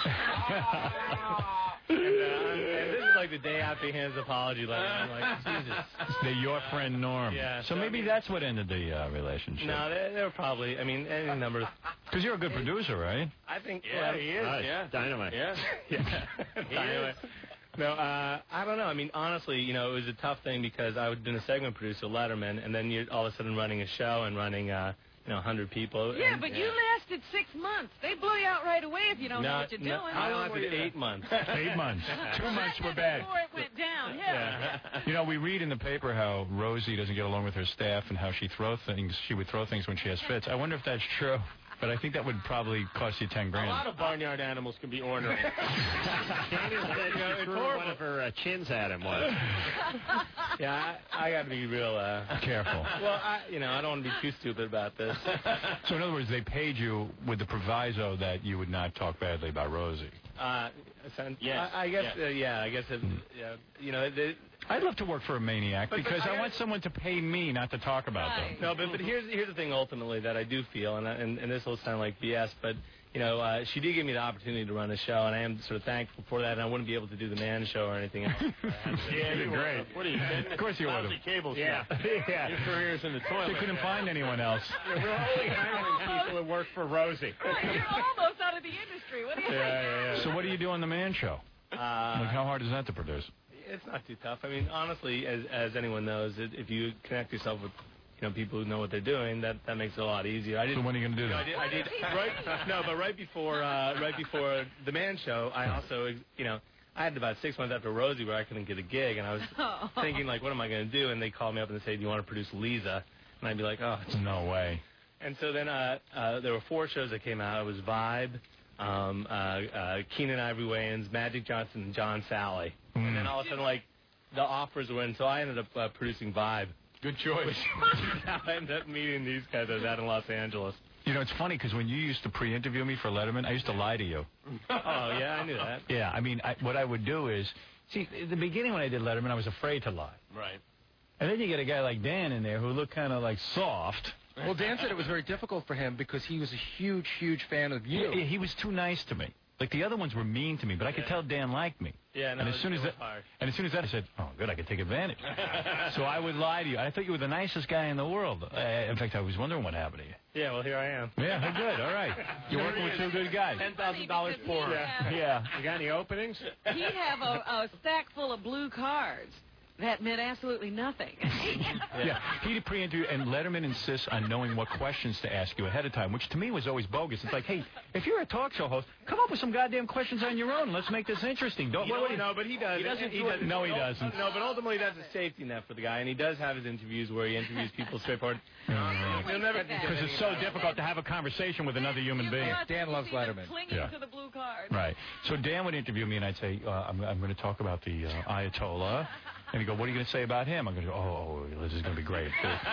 [SPEAKER 12] uh, and this is like the day after he hands the apology letter. I'm like, Jesus.
[SPEAKER 5] They're your friend Norm.
[SPEAKER 12] Yeah,
[SPEAKER 5] So
[SPEAKER 12] so
[SPEAKER 5] maybe
[SPEAKER 12] I mean-
[SPEAKER 5] that's what ended the uh, relationship.
[SPEAKER 12] No, they, they were probably, I mean, any number of...
[SPEAKER 5] Because you're a good producer, right?
[SPEAKER 12] I think...
[SPEAKER 4] Yeah,
[SPEAKER 12] well,
[SPEAKER 4] he is.
[SPEAKER 2] Nice.
[SPEAKER 4] Yeah.
[SPEAKER 2] Dynamite.
[SPEAKER 4] Yeah.
[SPEAKER 12] Yeah. Anyway. No, uh, I don't know. I mean, honestly, you know, it was a tough thing because I had been a segment producer, Letterman, and then you're all of a sudden running a show and running, uh, you know, one hundred people.
[SPEAKER 3] Yeah,
[SPEAKER 12] and,
[SPEAKER 3] but you lasted six months. They blew you out right away if you don't know
[SPEAKER 12] No,
[SPEAKER 3] what you're
[SPEAKER 12] no,
[SPEAKER 3] doing.
[SPEAKER 12] I lasted eight months.
[SPEAKER 5] Eight months. Two months were bad.
[SPEAKER 3] Before it went down, yeah.
[SPEAKER 5] You know, we read in the paper how Rosie doesn't get along with her staff and how she throw things. She would throw things when she has fits. I wonder if that's true. But I think that would probably cost you ten grand.
[SPEAKER 4] A lot of barnyard animals can be ornery.
[SPEAKER 2] Daniel said
[SPEAKER 12] You know,
[SPEAKER 2] she
[SPEAKER 12] it's
[SPEAKER 2] threw
[SPEAKER 12] horrible.
[SPEAKER 2] one of her uh, chins at him once.
[SPEAKER 12] Yeah, I, I got to be real... Uh,
[SPEAKER 5] Careful.
[SPEAKER 12] Well, I, you know, I don't want to be too stupid about this.
[SPEAKER 5] So in other words, they paid you with the proviso that you would not talk badly about Rosie.
[SPEAKER 12] Uh, sen-
[SPEAKER 4] Yes.
[SPEAKER 12] I, I guess,
[SPEAKER 4] Yes.
[SPEAKER 12] uh, yeah, I guess, it, yeah, you know, they,
[SPEAKER 5] I'd love to work for a maniac
[SPEAKER 12] But- but
[SPEAKER 5] because
[SPEAKER 12] I
[SPEAKER 5] I,
[SPEAKER 12] gotta-
[SPEAKER 5] want someone to pay me not to talk about them.
[SPEAKER 12] No, but but here's here's the thing ultimately that I do feel, and I, and, and this will sound like B S, but you know, uh, she did give me the opportunity to run a show, and I am sort of thankful for that. And I wouldn't be able to do the Man Show or anything else.
[SPEAKER 4] Yeah, you
[SPEAKER 5] Great.
[SPEAKER 4] were. What are you kidding?
[SPEAKER 5] Of course you would
[SPEAKER 4] Lousy
[SPEAKER 5] have.
[SPEAKER 4] cable
[SPEAKER 2] Yeah.
[SPEAKER 4] show.
[SPEAKER 2] Yeah.
[SPEAKER 4] Your career's in the toilet.
[SPEAKER 5] They couldn't find anyone else.
[SPEAKER 2] We're only hiring people who work for Rosie.
[SPEAKER 3] You're almost out of the industry. What do you
[SPEAKER 12] Yeah, yeah, yeah.
[SPEAKER 5] So what do you do on the Man Show?
[SPEAKER 12] Uh,
[SPEAKER 5] Like, how hard is that to produce?
[SPEAKER 12] it's not too tough. I mean, honestly, as as anyone knows, it, if you connect yourself with you know people who know what they're doing, that that makes it a lot easier. I did,
[SPEAKER 5] So when are you going to do
[SPEAKER 12] you know,
[SPEAKER 5] that?
[SPEAKER 12] I did, I did right. No, but right before uh, right before the Man Show, I also you know. I had about six months after Rosie where I couldn't get a gig, and I was
[SPEAKER 3] Oh.
[SPEAKER 12] thinking, like, what am I going to do? And they called me up and they said, do you want to produce Lisa? And I'd be like, oh.
[SPEAKER 5] No way.
[SPEAKER 12] And so then uh, uh, there were four shows that came out. It was Vibe, um, uh, uh, Keenan Ivory Wayans, Magic Johnson, and John Sally.
[SPEAKER 5] Mm.
[SPEAKER 12] And then all of a sudden, like, the offers were in, so I ended up uh, producing Vibe.
[SPEAKER 5] Good choice.
[SPEAKER 12] I ended up meeting these guys that was out in Los Angeles.
[SPEAKER 5] You know, it's funny because when you used to pre-interview me for Letterman, I used to lie to you.
[SPEAKER 12] Oh, yeah, I knew that.
[SPEAKER 5] Yeah, I mean, I, what I would do is, see, at the beginning when I did Letterman, I was afraid to lie.
[SPEAKER 12] Right.
[SPEAKER 5] And then you get a guy like Dan in there who looked kind of like soft.
[SPEAKER 10] Well, Dan said it was very difficult for him because he was a huge, huge fan of you.
[SPEAKER 5] He, he was too nice to me. Like, the other ones were mean to me, but I could
[SPEAKER 12] Yeah.
[SPEAKER 5] tell Dan liked me.
[SPEAKER 12] Yeah, no,
[SPEAKER 5] and as soon
[SPEAKER 12] it
[SPEAKER 5] as
[SPEAKER 12] was
[SPEAKER 5] that,
[SPEAKER 12] hard.
[SPEAKER 5] and as soon as that, I said, "Oh, good, I could take advantage." So I would lie to you. I thought you were the nicest guy in the world. Uh, in fact, I was wondering what happened to you.
[SPEAKER 12] Yeah, well, here I am.
[SPEAKER 5] Yeah, good. All right. You're working with two good guys.
[SPEAKER 12] ten thousand dollars poorer.
[SPEAKER 2] Yeah.
[SPEAKER 5] Yeah.
[SPEAKER 2] You got any openings?
[SPEAKER 3] He'd have a, a stack full of blue cards. That meant absolutely nothing.
[SPEAKER 5] Yeah, he'd pre-interview, and Letterman insists on knowing what questions to ask you ahead of time, which to me was always bogus. It's like, hey, if you're a talk show host, come up with some goddamn questions on your own. Let's make this interesting. Don't.
[SPEAKER 12] You
[SPEAKER 5] what,
[SPEAKER 12] know,
[SPEAKER 5] what,
[SPEAKER 12] no, but he does.
[SPEAKER 5] He doesn't.
[SPEAKER 12] He
[SPEAKER 5] do it.
[SPEAKER 12] doesn't.
[SPEAKER 5] No, he doesn't.
[SPEAKER 12] No, but ultimately that's a safety net for the guy, and he does have his interviews where he interviews people straightforward. He'll never
[SPEAKER 5] Because it's so difficult to have a conversation with another human being.
[SPEAKER 10] Dan loves Letterman.
[SPEAKER 3] Clinging
[SPEAKER 5] Yeah.
[SPEAKER 3] to the blue card.
[SPEAKER 5] Right. So Dan would interview me, and I'd say, uh, I'm, I'm going to talk about the uh, Ayatollah. And he'd go, what are you going to say about him? I'm going to go, oh, oh, this is going to be great. You know?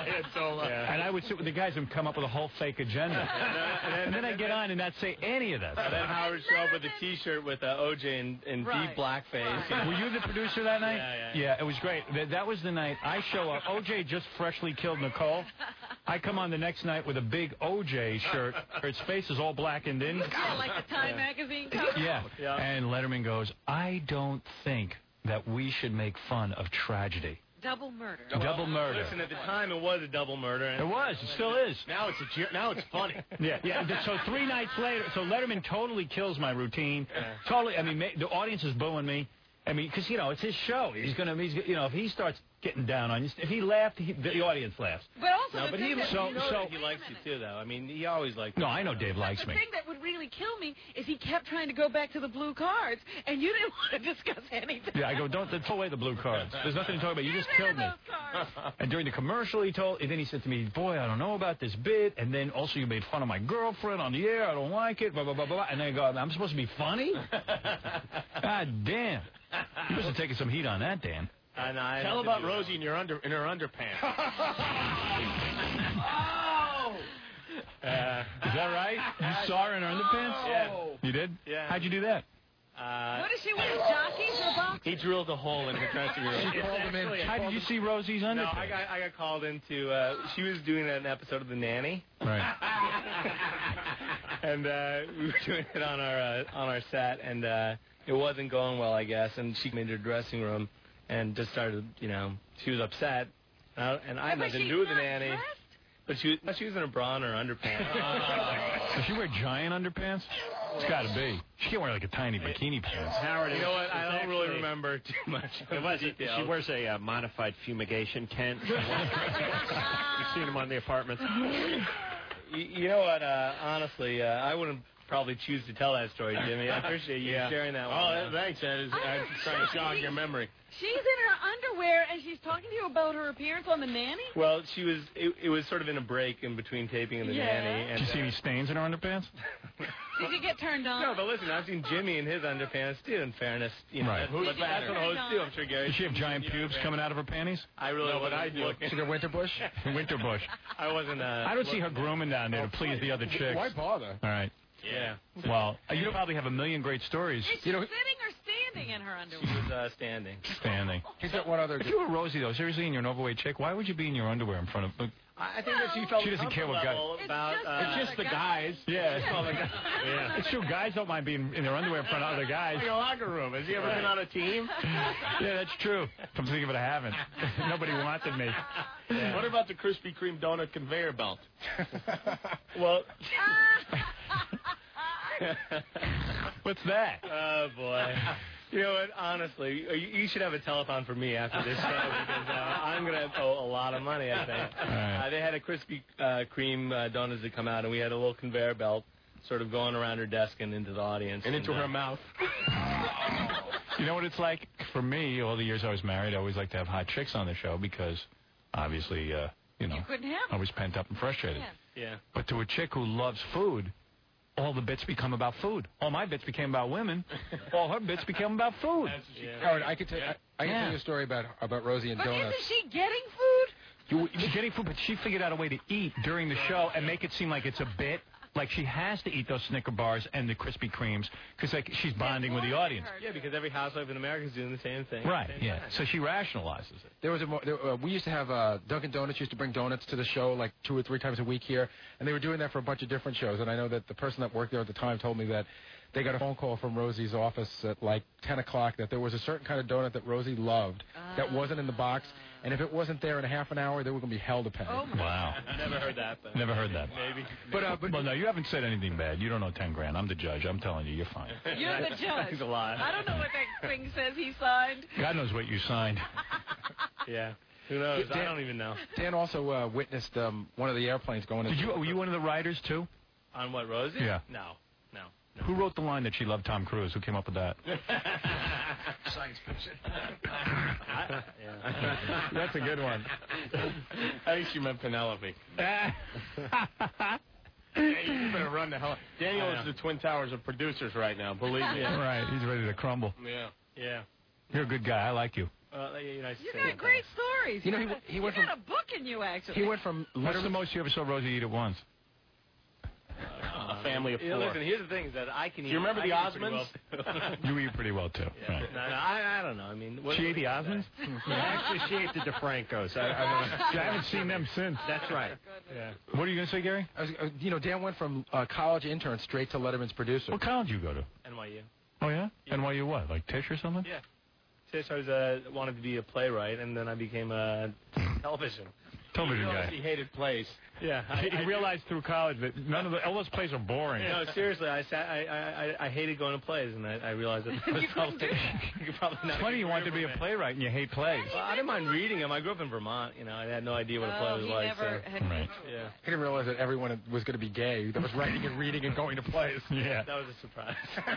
[SPEAKER 12] Yeah.
[SPEAKER 5] And I would sit with the guys and come up with a whole fake agenda. And then I'd get on and not say any of that
[SPEAKER 12] And then
[SPEAKER 5] stuff.
[SPEAKER 12] Howard show up with a T-shirt with uh, O J in, in
[SPEAKER 3] Right.
[SPEAKER 12] deep blackface. You know?
[SPEAKER 5] Were you the producer that night?
[SPEAKER 12] Yeah, yeah, yeah.
[SPEAKER 5] it was great. That, that was the night I show up. O J just freshly killed Nicole. I come on the next night with a big O J shirt. Its face is all blackened in.
[SPEAKER 3] Yeah, like the Time magazine cover.
[SPEAKER 5] Yeah.
[SPEAKER 12] Yeah.
[SPEAKER 5] And Letterman goes, I don't think that we should make fun of tragedy.
[SPEAKER 3] Double murder.
[SPEAKER 5] Double murder.
[SPEAKER 12] Listen, at the time it was a double murder. And
[SPEAKER 5] It was. It still is.
[SPEAKER 12] Now it's a ju- now it's funny.
[SPEAKER 5] Yeah, yeah. So three nights later, so Letterman totally kills my routine.
[SPEAKER 12] Yeah.
[SPEAKER 5] Totally. I mean, ma- the audience is booing me. I mean, because you know it's his show. He's gonna, he's, you know, if he starts getting down on you, if he laughed, he, the audience laughs.
[SPEAKER 3] But also,
[SPEAKER 12] No,
[SPEAKER 3] the
[SPEAKER 12] but
[SPEAKER 3] thing
[SPEAKER 12] he,
[SPEAKER 3] that,
[SPEAKER 12] so,
[SPEAKER 3] you know
[SPEAKER 12] so
[SPEAKER 3] that-
[SPEAKER 12] he likes you too, though. I mean, he always liked.
[SPEAKER 5] No, I know Dave likes
[SPEAKER 3] the
[SPEAKER 5] me.
[SPEAKER 3] thing that would really kill me is he kept trying to go back to the blue cards, and you didn't want to discuss anything.
[SPEAKER 5] Yeah, I go, don't throw away the blue cards. There's nothing to talk about. You just
[SPEAKER 3] Get rid
[SPEAKER 5] killed me.
[SPEAKER 3] of those cards.
[SPEAKER 5] And during the commercial, he told, and then he said to me, boy, I don't know about this bit. And then also you made fun of my girlfriend on the air. I don't like it. Blah, blah, blah, blah. And then I go, I'm supposed to be funny? God damn. You must have taken some heat on that, Dan.
[SPEAKER 12] And I
[SPEAKER 4] Tell about Rosie in your under in her underpants.
[SPEAKER 12] Oh!
[SPEAKER 5] Uh, Is that right? You saw her in her underpants?
[SPEAKER 12] Yeah.
[SPEAKER 5] You did?
[SPEAKER 12] Yeah.
[SPEAKER 5] How'd you do that?
[SPEAKER 12] Uh,
[SPEAKER 3] What does she wear? Jockeys or boxers?
[SPEAKER 12] he drilled a hole in her dressing room.
[SPEAKER 10] She called him in.
[SPEAKER 5] How did you see Rosie's
[SPEAKER 12] No,
[SPEAKER 5] underpants?
[SPEAKER 12] I got I got called into. Uh, she was doing an episode of The Nanny,
[SPEAKER 5] Right.
[SPEAKER 12] and uh, we were doing it on our uh, on our set, and uh, it wasn't going well, I guess. And she came into her dressing room and just started, you know, she was upset, uh, and I had
[SPEAKER 3] But
[SPEAKER 12] nothing to
[SPEAKER 3] she's
[SPEAKER 12] do with The
[SPEAKER 3] not
[SPEAKER 12] Nanny.
[SPEAKER 3] dressed?
[SPEAKER 12] But she was, she was in a bra and her underpants.
[SPEAKER 5] Does she wear giant underpants? It's got to be. She can't wear like a tiny bikini pants.
[SPEAKER 2] Howard,
[SPEAKER 12] You know what? I
[SPEAKER 2] it's
[SPEAKER 12] don't really
[SPEAKER 2] actually-
[SPEAKER 12] remember too much.
[SPEAKER 2] It was, she
[SPEAKER 12] details.
[SPEAKER 2] wears a uh, modified fumigation tent. You've seen them on the apartments.
[SPEAKER 12] You, you know what? Uh, honestly, uh, I wouldn't probably choose to tell that story, Jimmy. I appreciate you sharing that one.
[SPEAKER 4] Oh, thanks. That is, I'm trying to jog your memory.
[SPEAKER 3] She's in her underwear, and she's talking to you about her appearance on The Nanny?
[SPEAKER 12] Well, she was. It, it was sort of in a break in between taping and The
[SPEAKER 3] Yeah.
[SPEAKER 12] Nanny. And,
[SPEAKER 5] Did you see any stains in her underpants?
[SPEAKER 3] Did you get turned on?
[SPEAKER 12] No, but listen, I've seen Jimmy in his underpants too. In fairness, you know,
[SPEAKER 5] Right.
[SPEAKER 12] that's,
[SPEAKER 5] Who's
[SPEAKER 12] but that's what hosts do. I'm sure Gary.
[SPEAKER 5] Does she have giant pubes coming out of her panties?
[SPEAKER 12] I really
[SPEAKER 4] No, but
[SPEAKER 12] wasn't
[SPEAKER 4] I do.
[SPEAKER 12] looking.
[SPEAKER 10] She got Winterbush?
[SPEAKER 5] Winterbush.
[SPEAKER 12] I wasn't. Uh,
[SPEAKER 5] I don't see her grooming down there to please the other chicks.
[SPEAKER 10] Why bother?
[SPEAKER 5] All right.
[SPEAKER 12] Yeah.
[SPEAKER 5] Well, you probably have a million great stories.
[SPEAKER 3] Is she
[SPEAKER 10] You know-
[SPEAKER 3] sitting or standing in her
[SPEAKER 12] She
[SPEAKER 3] underwear?
[SPEAKER 12] was uh, standing.
[SPEAKER 5] Standing.
[SPEAKER 10] He's got one other.
[SPEAKER 5] If you were Rosie, though, seriously, and you're an overweight chick, why would you be in your underwear in front of... Look,
[SPEAKER 12] I I think that she felt
[SPEAKER 5] She doesn't care what
[SPEAKER 12] comfortable
[SPEAKER 3] It's
[SPEAKER 12] about.
[SPEAKER 3] just
[SPEAKER 12] uh,
[SPEAKER 3] It's just the guys.
[SPEAKER 5] yeah, it's,
[SPEAKER 12] Oh, my God.
[SPEAKER 5] yeah. It's true. Guys don't mind being in their underwear in front of other guys.
[SPEAKER 4] Like a locker room. Has he ever been on a team?
[SPEAKER 5] Yeah, that's true. Come think of it, I haven't. Nobody wanted me.
[SPEAKER 4] What about the Krispy Kreme donut conveyor belt?
[SPEAKER 12] well.
[SPEAKER 5] What's that?
[SPEAKER 12] Oh boy. You know what? Honestly, you, you should have a telethon for me after this show because uh, I'm going to owe a lot of money, I think.
[SPEAKER 5] Right.
[SPEAKER 12] Uh, they had a Krispy uh, Kreme uh, donuts that come out, and we had a little conveyor belt sort of going around her desk and into the audience.
[SPEAKER 4] And into
[SPEAKER 12] uh,
[SPEAKER 4] her mouth.
[SPEAKER 5] You know what it's like? For me, all the years I was married, I always like to have hot chicks on the show because, obviously, uh, you know,
[SPEAKER 3] You couldn't have
[SPEAKER 5] I was pent up and frustrated.
[SPEAKER 3] Yeah.
[SPEAKER 12] Yeah.
[SPEAKER 5] But to a chick who loves food, all the bits become about food. All my bits became about women. All her bits became about food.
[SPEAKER 12] Yeah.
[SPEAKER 10] Howard, I could tell I, I can
[SPEAKER 5] Yeah.
[SPEAKER 10] tell you a story about about Rosie and
[SPEAKER 3] But
[SPEAKER 10] donuts.
[SPEAKER 3] isn't she getting food?
[SPEAKER 5] You, you're getting food, but she figured out a way to eat during the show and make it seem like it's a bit. Like she has to eat those Snicker bars and the Krispy Kremes because like she's bonding with the audience.
[SPEAKER 12] Yeah, because every housewife in America is doing the same thing.
[SPEAKER 5] Right,
[SPEAKER 12] Same
[SPEAKER 5] yeah.
[SPEAKER 12] time.
[SPEAKER 5] So she rationalizes it.
[SPEAKER 10] There was a mo- there, uh, we used to have uh, Dunkin' Donuts used to bring donuts to the show like two or three times a week here, and they were doing that for a bunch of different shows. And I know that the person that worked there at the time told me that they got a phone call from Rosie's office at like ten o'clock that there was a certain kind of donut that Rosie loved that wasn't in the box, and if it wasn't there in a half an hour, they were going to be hell to pay.
[SPEAKER 3] Oh my
[SPEAKER 5] Wow.
[SPEAKER 12] Never heard that. But
[SPEAKER 5] Never heard that.
[SPEAKER 12] Maybe.
[SPEAKER 10] But uh, but
[SPEAKER 5] Well, no, you haven't said anything bad. You don't know ten grand. I'm the judge. I'm telling you, you're fine.
[SPEAKER 3] You're the judge.
[SPEAKER 12] Thanks a lot.
[SPEAKER 3] I don't know what that thing says he signed.
[SPEAKER 5] God knows what you signed.
[SPEAKER 12] Yeah. Who knows?
[SPEAKER 10] Dan-
[SPEAKER 12] I don't even know.
[SPEAKER 10] Dan also uh, witnessed um, one of the airplanes going.
[SPEAKER 5] Did
[SPEAKER 10] into
[SPEAKER 5] you? Were you one of the writers too?
[SPEAKER 12] On what, Rosie?
[SPEAKER 5] Yeah.
[SPEAKER 12] No. No.
[SPEAKER 5] Who wrote the line that she loved Tom Cruise? Who came up with that?
[SPEAKER 12] Science fiction.
[SPEAKER 5] That's a good one.
[SPEAKER 4] I think she meant Penelope. Hey, you better run the hell. Daniel is the Twin Towers of producers right now. Believe me.
[SPEAKER 5] Right, he's ready to crumble.
[SPEAKER 4] Yeah.
[SPEAKER 12] Yeah.
[SPEAKER 5] You're a good guy. I like you.
[SPEAKER 12] Uh, yeah, nice to
[SPEAKER 3] You
[SPEAKER 12] say
[SPEAKER 3] got
[SPEAKER 12] that.
[SPEAKER 3] great stories.
[SPEAKER 10] You know, he, he went
[SPEAKER 3] you
[SPEAKER 10] from
[SPEAKER 3] got a book in you, actually.
[SPEAKER 10] he went from
[SPEAKER 5] What's the most you ever saw Rosie eat at once?
[SPEAKER 4] A family of
[SPEAKER 12] Yeah,
[SPEAKER 4] four.
[SPEAKER 12] listen, here's the thing is that I can eat.
[SPEAKER 4] Do you remember
[SPEAKER 12] I
[SPEAKER 4] the
[SPEAKER 12] can eat pretty
[SPEAKER 4] Osmonds?
[SPEAKER 12] well.
[SPEAKER 5] You eat pretty well too.
[SPEAKER 12] Yeah.
[SPEAKER 5] Right.
[SPEAKER 12] No, no, I, I don't know. I mean, what,
[SPEAKER 5] She ate the Osmonds?
[SPEAKER 2] Actually, she ate the DeFrancos. I, I, wanna,
[SPEAKER 5] I haven't seen them since.
[SPEAKER 2] that's right.
[SPEAKER 12] Yeah.
[SPEAKER 5] What are you going to say, Gary?
[SPEAKER 10] I was, uh, you know, Dan went from uh, college intern straight to Letterman's producer.
[SPEAKER 5] What college you go to?
[SPEAKER 12] N Y U.
[SPEAKER 5] Oh, yeah? N Y U what? Like Tisch or something?
[SPEAKER 12] Yeah. Tisch, I was uh, wanted to be a playwright, and then I became a television.
[SPEAKER 5] Television
[SPEAKER 4] He
[SPEAKER 5] guy.
[SPEAKER 4] hated plays.
[SPEAKER 12] Yeah. I,
[SPEAKER 5] He
[SPEAKER 12] I-
[SPEAKER 5] realized through college that none of the, all those plays are boring.
[SPEAKER 12] No, seriously, I sat. I, I, I hated going to plays, and I, I realized that.
[SPEAKER 3] You couldn't do that.
[SPEAKER 12] You could probably not.
[SPEAKER 5] It's funny you wanted to be a playwright and you hate plays.
[SPEAKER 12] Well, I didn't mind reading them. I grew up in Vermont. You know, I had no idea what a play
[SPEAKER 3] Oh,
[SPEAKER 12] was
[SPEAKER 3] he
[SPEAKER 12] like.
[SPEAKER 3] never
[SPEAKER 12] so.
[SPEAKER 3] had
[SPEAKER 5] Right.
[SPEAKER 12] Yeah.
[SPEAKER 10] I didn't realize that everyone was going to be gay. That was writing and reading and going to plays.
[SPEAKER 5] Yeah.
[SPEAKER 12] That was a surprise.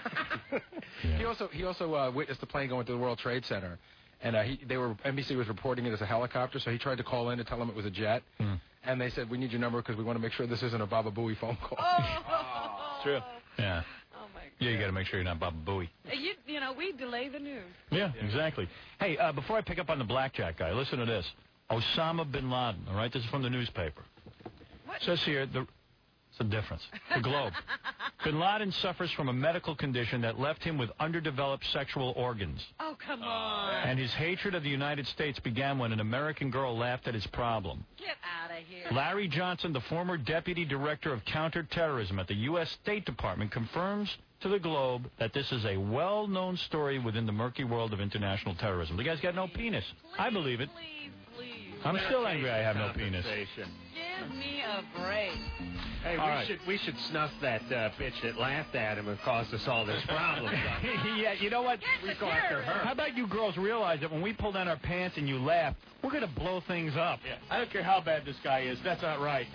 [SPEAKER 10] He also he also uh, witnessed the plane going to the World Trade Center, and uh, he they were N B C was reporting it as a helicopter, so he tried to call in to tell them it was a jet,
[SPEAKER 5] Hmm.
[SPEAKER 10] and they said we need your number because we want to make sure this isn't a Baba Booey phone call.
[SPEAKER 3] Oh.
[SPEAKER 12] True.
[SPEAKER 5] Yeah.
[SPEAKER 3] Oh, my God.
[SPEAKER 5] Yeah, you got to make sure you're not Baba Booey.
[SPEAKER 3] You, you know, we delay the news.
[SPEAKER 5] Yeah, exactly. Hey, uh, before I pick up on the blackjack guy, listen to this. Osama bin Laden, all right? This is from the newspaper.
[SPEAKER 3] What?
[SPEAKER 5] It says here, the, it's a difference. The Globe. Bin Laden suffers from a medical condition that left him with underdeveloped sexual organs.
[SPEAKER 3] Oh, come on.
[SPEAKER 5] And his hatred of the United States began when an American girl laughed at his problem.
[SPEAKER 3] Get out of here.
[SPEAKER 5] Larry Johnson, the former deputy director of counterterrorism at the U S State Department, confirms to the Globe that this is a well-known story within the murky world of international terrorism. The guy's got no penis. I believe it.
[SPEAKER 3] Please, please.
[SPEAKER 5] I'm still angry I have no penis.
[SPEAKER 3] Give me a break.
[SPEAKER 2] Hey,
[SPEAKER 5] All
[SPEAKER 2] we
[SPEAKER 5] right.
[SPEAKER 2] should we should snuff that uh, bitch that laughed at him and caused us all this problem.
[SPEAKER 5] Yeah, you know what?
[SPEAKER 3] Get
[SPEAKER 2] We
[SPEAKER 3] the
[SPEAKER 2] go after
[SPEAKER 3] terrorist.
[SPEAKER 2] her.
[SPEAKER 5] How about you girls realize that when we pull down our pants and you laugh, we're going to blow things up?
[SPEAKER 4] Yeah. I don't care how bad this guy is. That's not right.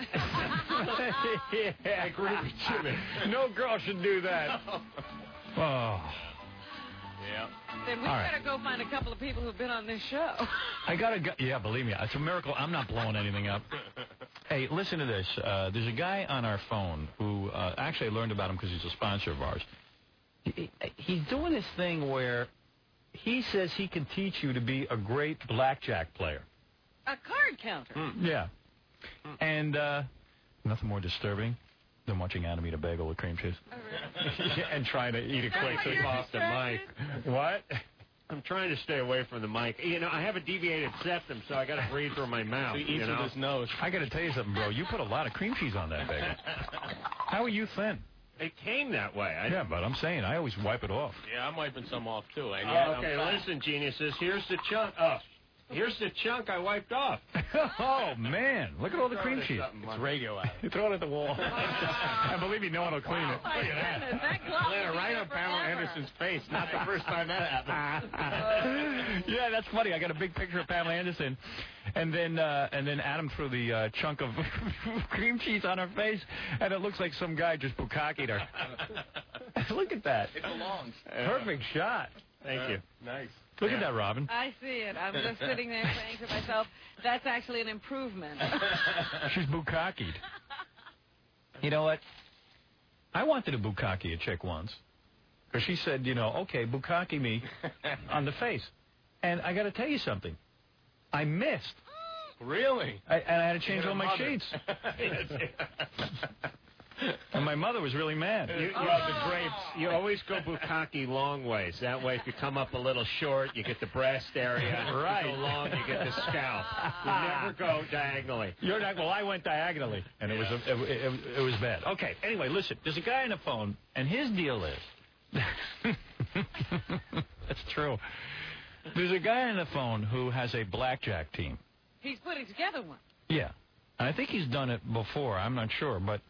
[SPEAKER 5] Yeah, I agree with Jimmy. No girl should do that. Oh.
[SPEAKER 4] Yeah.
[SPEAKER 3] Then we
[SPEAKER 5] All right.
[SPEAKER 3] better go find a couple of people who've been on this show.
[SPEAKER 5] I gotta go. Yeah, believe me, it's a miracle. I'm not blowing anything up. Hey, listen to this. Uh, there's a guy on our phone who uh, actually I learned about him because he's a sponsor of ours. He, he's doing this thing where he says he can teach you to be a great blackjack player.
[SPEAKER 3] A card counter.
[SPEAKER 5] Yeah. And uh, nothing more disturbing than watching Adam eat a bagel with cream cheese.
[SPEAKER 3] Oh, really?
[SPEAKER 5] And trying to eat it
[SPEAKER 3] That's
[SPEAKER 5] quick
[SPEAKER 3] why
[SPEAKER 5] so he
[SPEAKER 3] you're
[SPEAKER 5] off the mic.
[SPEAKER 3] distracted?
[SPEAKER 5] What?
[SPEAKER 2] I'm trying to stay away from the mic. You know, I have a deviated septum, so I got to breathe through my mouth.
[SPEAKER 4] So he eats
[SPEAKER 2] you know?
[SPEAKER 4] with his nose.
[SPEAKER 5] I got to tell you something, bro. You put a lot of cream cheese on that bagel. How are you thin?
[SPEAKER 2] It came that way. I,
[SPEAKER 5] Yeah, but I'm saying I always wipe it off.
[SPEAKER 4] Yeah, I'm wiping some off, too. And
[SPEAKER 2] Oh,
[SPEAKER 4] yeah,
[SPEAKER 2] okay,
[SPEAKER 4] I'm
[SPEAKER 2] listen, geniuses. Here's the chunk. Oh, Here's the chunk I wiped off.
[SPEAKER 5] Oh, man. Look at all the cream cheese.
[SPEAKER 4] It's radioactive.
[SPEAKER 5] You throw it at the wall. And believe me, no one will clean it.
[SPEAKER 3] Oh, my goodness, that glove
[SPEAKER 4] Let it
[SPEAKER 3] will be
[SPEAKER 4] right
[SPEAKER 3] there
[SPEAKER 4] on Pamela
[SPEAKER 3] forever.
[SPEAKER 4] Anderson's face. Not the first time that happened.
[SPEAKER 5] Yeah, that's funny. I got a big picture of Pamela Anderson, and then uh, and then Adam threw the uh, chunk of cream cheese on her face, and it looks like some guy just bukkakied her. Look at that.
[SPEAKER 4] It belongs.
[SPEAKER 5] Perfect shot.
[SPEAKER 2] Thank you.
[SPEAKER 4] Nice.
[SPEAKER 5] Look at that, Robin.
[SPEAKER 3] I see it. I'm just sitting there saying to myself, that's actually an improvement.
[SPEAKER 5] She's bukkakied. You know what? I wanted to bukkake a chick once. Because she said, you know, okay, bukkake me on the face. And I got to tell you something. I missed.
[SPEAKER 4] Really?
[SPEAKER 5] I, and I had to change
[SPEAKER 4] Your
[SPEAKER 5] all my
[SPEAKER 4] mother.
[SPEAKER 5] sheets. And my mother was really mad.
[SPEAKER 2] You, you, the grapes, you always go bukkake long ways. That way, if you come up a little short, you get the breast area.
[SPEAKER 5] Right.
[SPEAKER 2] If you go long, you get the scalp. You never go diagonally.
[SPEAKER 5] You're not, well, I went diagonally, and it was a, it, it, it was bad. Okay, anyway, listen. There's a guy on the phone, and his deal is... That's true. There's a guy on the phone who has a blackjack team.
[SPEAKER 3] He's putting together one.
[SPEAKER 5] Yeah. I think he's done it before. I'm not sure, but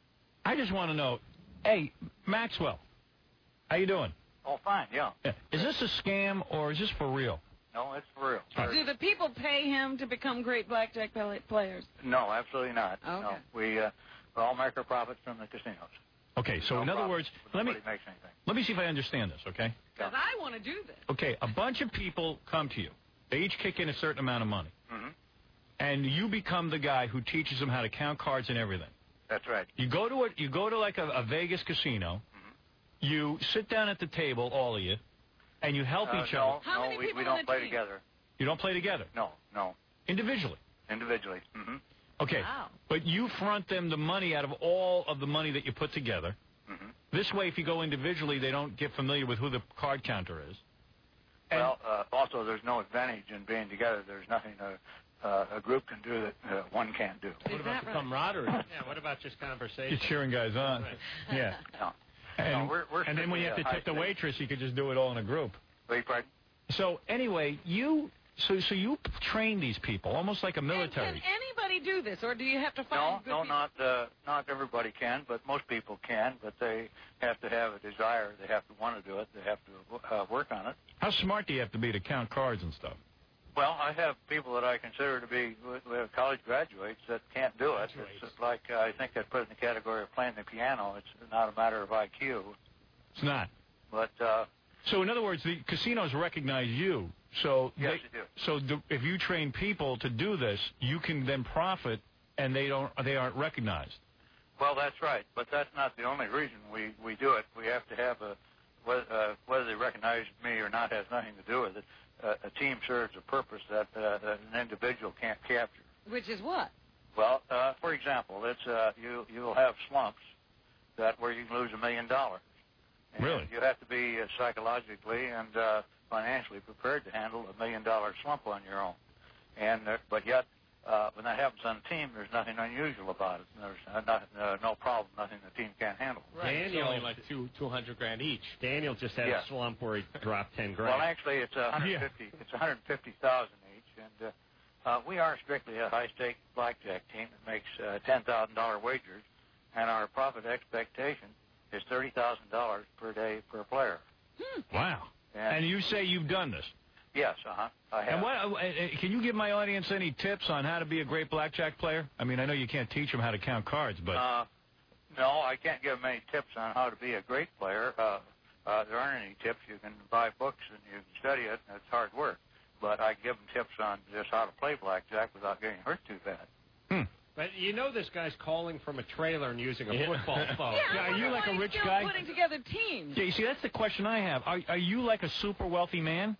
[SPEAKER 5] I just want to know, hey, Maxwell, how you doing?
[SPEAKER 13] Oh, fine, yeah.
[SPEAKER 5] Yeah. Is this a scam, or is this for real?
[SPEAKER 13] No, it's for real.
[SPEAKER 3] Do the people pay him to become great blackjack pl- players?
[SPEAKER 13] No, absolutely not.
[SPEAKER 3] Okay.
[SPEAKER 13] No, we, uh, we all make our profits from the casinos.
[SPEAKER 5] Okay, so
[SPEAKER 13] No
[SPEAKER 5] in other
[SPEAKER 13] problem.
[SPEAKER 5] words, let me
[SPEAKER 13] Nobody makes anything.
[SPEAKER 5] let me see if I understand this, okay?
[SPEAKER 3] Because I want to do this.
[SPEAKER 5] Okay, a bunch of people come to you. They each kick in a certain amount of money.
[SPEAKER 13] Mm-hmm.
[SPEAKER 5] And you become the guy who teaches them how to count cards and everything.
[SPEAKER 13] That's right.
[SPEAKER 5] You go to a, you go to like a, a Vegas casino.
[SPEAKER 13] Mm-hmm.
[SPEAKER 5] You sit down at the table, all of you, and you help
[SPEAKER 13] Uh,
[SPEAKER 5] each
[SPEAKER 13] no,
[SPEAKER 5] other.
[SPEAKER 3] How
[SPEAKER 13] no,
[SPEAKER 3] many
[SPEAKER 13] we,
[SPEAKER 3] people
[SPEAKER 13] we
[SPEAKER 3] on
[SPEAKER 13] don't
[SPEAKER 3] the
[SPEAKER 13] play
[SPEAKER 3] team?
[SPEAKER 13] together.
[SPEAKER 5] You don't play together.
[SPEAKER 13] No, no,
[SPEAKER 5] Individually.
[SPEAKER 13] individually. Mm-hmm.
[SPEAKER 5] Okay.
[SPEAKER 3] Wow.
[SPEAKER 5] But you front them the money out of all of the money that you put together.
[SPEAKER 13] Mm-hmm.
[SPEAKER 5] This way, if you go individually, they don't get familiar with who the card counter is. And
[SPEAKER 13] Well, uh, also, there's no advantage in being together. There's nothing a, uh, a group can do that uh, one can't do.
[SPEAKER 4] What about the camaraderie?
[SPEAKER 2] Yeah, what about just conversation?
[SPEAKER 5] you're cheering guys on. Yeah.
[SPEAKER 13] No.
[SPEAKER 5] And,
[SPEAKER 13] No, we're- we're
[SPEAKER 5] and then when you have to
[SPEAKER 13] strictly, uh,
[SPEAKER 5] tip the
[SPEAKER 13] high
[SPEAKER 5] waitress, you could just do it all in a group.
[SPEAKER 13] Beg your pardon?
[SPEAKER 5] So anyway, you so so you train these people almost like a
[SPEAKER 3] And
[SPEAKER 5] military.
[SPEAKER 3] can anybody do this, or do you have to
[SPEAKER 13] No,
[SPEAKER 3] find good
[SPEAKER 13] no,
[SPEAKER 3] people?
[SPEAKER 13] not uh, not everybody can, but most people can. But they have to have a desire. They have to want to do it. They have to uh, work on it.
[SPEAKER 5] How smart do you have to be to count cards and stuff?
[SPEAKER 13] Well, I have people that I consider to be uh, college graduates that can't do it. It's like uh, I think I'd put it in the category of playing the piano. It's not a matter of I Q,
[SPEAKER 5] It's not.
[SPEAKER 13] but uh,
[SPEAKER 5] So in other words, the casinos recognize you. So
[SPEAKER 13] yes,
[SPEAKER 5] they,
[SPEAKER 13] they do.
[SPEAKER 5] so the, if you train people to do this, you can then profit, and they don't they aren't recognized.
[SPEAKER 13] Well, that's right, but that's not the only reason we, we do it. We have to have a whether, uh, whether they recognize me or not has nothing to do with it. Uh, a team serves a purpose that, uh, that an individual can't capture.
[SPEAKER 3] Which is what?
[SPEAKER 13] Well, uh, for example, it's uh, you you'll have slumps that where you can lose a million dollars. And
[SPEAKER 5] Really?
[SPEAKER 13] You have to be uh, psychologically and uh, financially prepared to handle a million dollar slump on your own. And uh, but yet, uh, when that happens on a team, there's nothing unusual about it. There's uh, not, uh, no problem, nothing the team can't handle.
[SPEAKER 4] Right. It's
[SPEAKER 2] Daniel-
[SPEAKER 4] only like two two hundred grand each.
[SPEAKER 2] Daniel just had
[SPEAKER 13] Yeah.
[SPEAKER 2] a slump where he dropped ten grand.
[SPEAKER 13] Well, actually, it's one hundred fifty.
[SPEAKER 5] Yeah.
[SPEAKER 13] It's one hundred fifty thousand each, and uh, uh, we are strictly a high-stake blackjack team that makes uh, ten thousand dollar wagers, and our profit expectation is thirty thousand dollars per day per player.
[SPEAKER 5] Wow.
[SPEAKER 13] And,
[SPEAKER 5] And you say you've done this.
[SPEAKER 13] yes, uh-huh, I have.
[SPEAKER 5] And what? Uh, uh, can you give my audience any tips on how to be a great blackjack player? I mean, I know you can't teach them how to count cards, but
[SPEAKER 13] Uh, no, I can't give them any tips on how to be a great player. Uh, uh, there aren't any tips. You can buy books and you can study it, and it's hard work. But I give them tips on just how to play blackjack without getting hurt too bad.
[SPEAKER 2] But you know this guy's calling from a trailer and using a
[SPEAKER 5] Yeah.
[SPEAKER 2] football phone.
[SPEAKER 3] Yeah, I
[SPEAKER 5] are you
[SPEAKER 3] wonder
[SPEAKER 5] like
[SPEAKER 3] why
[SPEAKER 5] a
[SPEAKER 3] he's
[SPEAKER 5] rich
[SPEAKER 3] still
[SPEAKER 5] guy?
[SPEAKER 3] putting together teams.
[SPEAKER 5] yeah, you see, that's the question I have. Are, are you like a super wealthy man?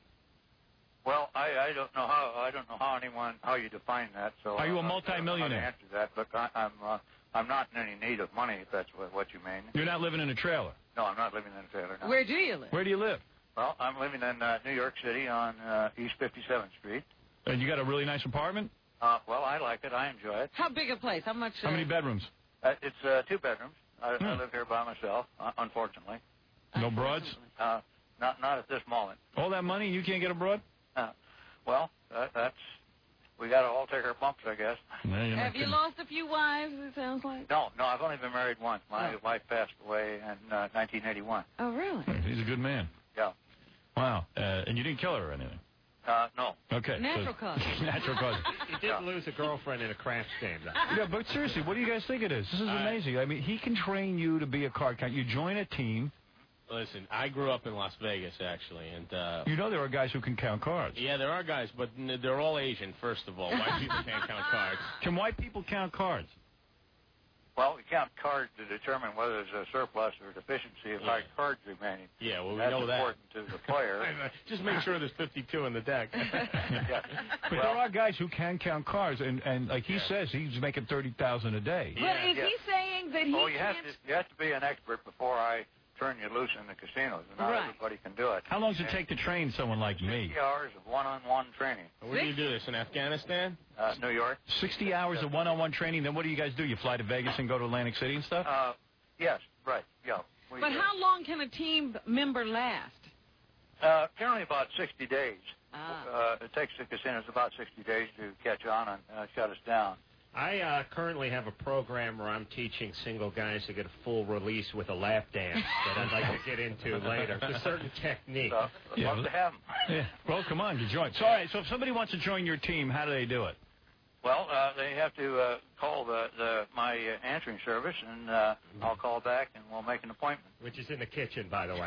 [SPEAKER 13] Well, I, I don't know how I don't know how anyone how you define that. So
[SPEAKER 5] Are you a
[SPEAKER 13] I'm not sure how to
[SPEAKER 5] multimillionaire?
[SPEAKER 13] answer that, but I, I'm uh, I'm not in any need of money. If that's what, what you mean.
[SPEAKER 5] You're not living in a trailer.
[SPEAKER 13] No, I'm not living in a trailer. No.
[SPEAKER 3] Where do you live?
[SPEAKER 5] Where do you live?
[SPEAKER 13] Well, I'm living in uh, New York City on uh, East fifty-seventh Street.
[SPEAKER 5] And you got a really nice apartment?
[SPEAKER 13] Uh, well, I like it. I enjoy it.
[SPEAKER 3] How big a place? How much?
[SPEAKER 5] How
[SPEAKER 3] uh,
[SPEAKER 5] many bedrooms?
[SPEAKER 13] Uh, it's uh, two bedrooms. I,
[SPEAKER 5] Hmm.
[SPEAKER 13] I live here by myself, uh, unfortunately.
[SPEAKER 5] No broads?
[SPEAKER 13] Uh, not not at this moment.
[SPEAKER 5] All that money, you can't get a broad?
[SPEAKER 13] Uh, well, that, that's we got to all take our bumps, I guess.
[SPEAKER 3] Have you lost a few wives, it sounds like?
[SPEAKER 13] No, no, I've only been married once. My
[SPEAKER 3] Oh.
[SPEAKER 13] wife passed away in uh, nineteen eighty-one.
[SPEAKER 3] Oh, really?
[SPEAKER 5] He's a good man.
[SPEAKER 13] Yeah.
[SPEAKER 5] Wow. Uh, and you didn't kill her or anything?
[SPEAKER 13] Uh, no.
[SPEAKER 5] Okay.
[SPEAKER 3] Natural
[SPEAKER 5] so,
[SPEAKER 3] cause.
[SPEAKER 5] Natural cause.
[SPEAKER 2] He did lose a girlfriend in a craps game, though.
[SPEAKER 5] Yeah, but seriously, what do you guys think it is? This is amazing. I mean, he can train you to be a card count. You join a team.
[SPEAKER 4] Listen, I grew up in Las Vegas, actually, and uh,
[SPEAKER 5] You know there are guys who can count cards.
[SPEAKER 4] yeah, there are guys, but n- they're all Asian. First of all, white people can't count cards.
[SPEAKER 5] Can white people count cards?
[SPEAKER 13] Well, we count cards to determine whether there's a surplus or deficiency of
[SPEAKER 4] Yeah.
[SPEAKER 13] high cards remaining.
[SPEAKER 4] Yeah, well, we
[SPEAKER 13] That's
[SPEAKER 4] know that.
[SPEAKER 13] important to the player.
[SPEAKER 4] Just make sure there's fifty-two in the deck.
[SPEAKER 13] Yeah.
[SPEAKER 5] But there are guys who can count cards, and, and like he says, he's making thirty thousand a day.
[SPEAKER 3] But is
[SPEAKER 13] Yeah.
[SPEAKER 3] he saying that he
[SPEAKER 13] Oh, you have
[SPEAKER 3] can't...
[SPEAKER 13] to you have to be an expert before I turn you loose in the casinos, and not
[SPEAKER 3] Right.
[SPEAKER 13] everybody can do it.
[SPEAKER 5] How long does it take to train someone like me?
[SPEAKER 13] sixty hours of one-on-one training.
[SPEAKER 4] Where do you do this, in Afghanistan?
[SPEAKER 13] Uh, New York.
[SPEAKER 5] sixty hours of one-on-one training. Then what do you guys do? You fly to Vegas and go to Atlantic City and stuff?
[SPEAKER 13] Uh, yes, right. Yeah. We,
[SPEAKER 3] But how long can a team member last?
[SPEAKER 13] Uh, generally about sixty days.
[SPEAKER 3] Ah.
[SPEAKER 13] Uh, it takes the casinos about sixty days to catch on and uh, shut us down.
[SPEAKER 2] I uh, currently have a program where I'm teaching single guys to get a full release with a lap dance that I'd like to get into later. It's a certain technique.
[SPEAKER 13] So,
[SPEAKER 5] Yeah,
[SPEAKER 13] love
[SPEAKER 5] well-
[SPEAKER 13] to have 'em.
[SPEAKER 5] Yeah. Well, come on, you join. So, all right, so if somebody wants to join your team, how do they do it?
[SPEAKER 13] Well, uh, they have to uh, call the, the my uh, answering service, and uh, I'll call back, and we'll make an appointment.
[SPEAKER 2] Which is in the kitchen, by the way.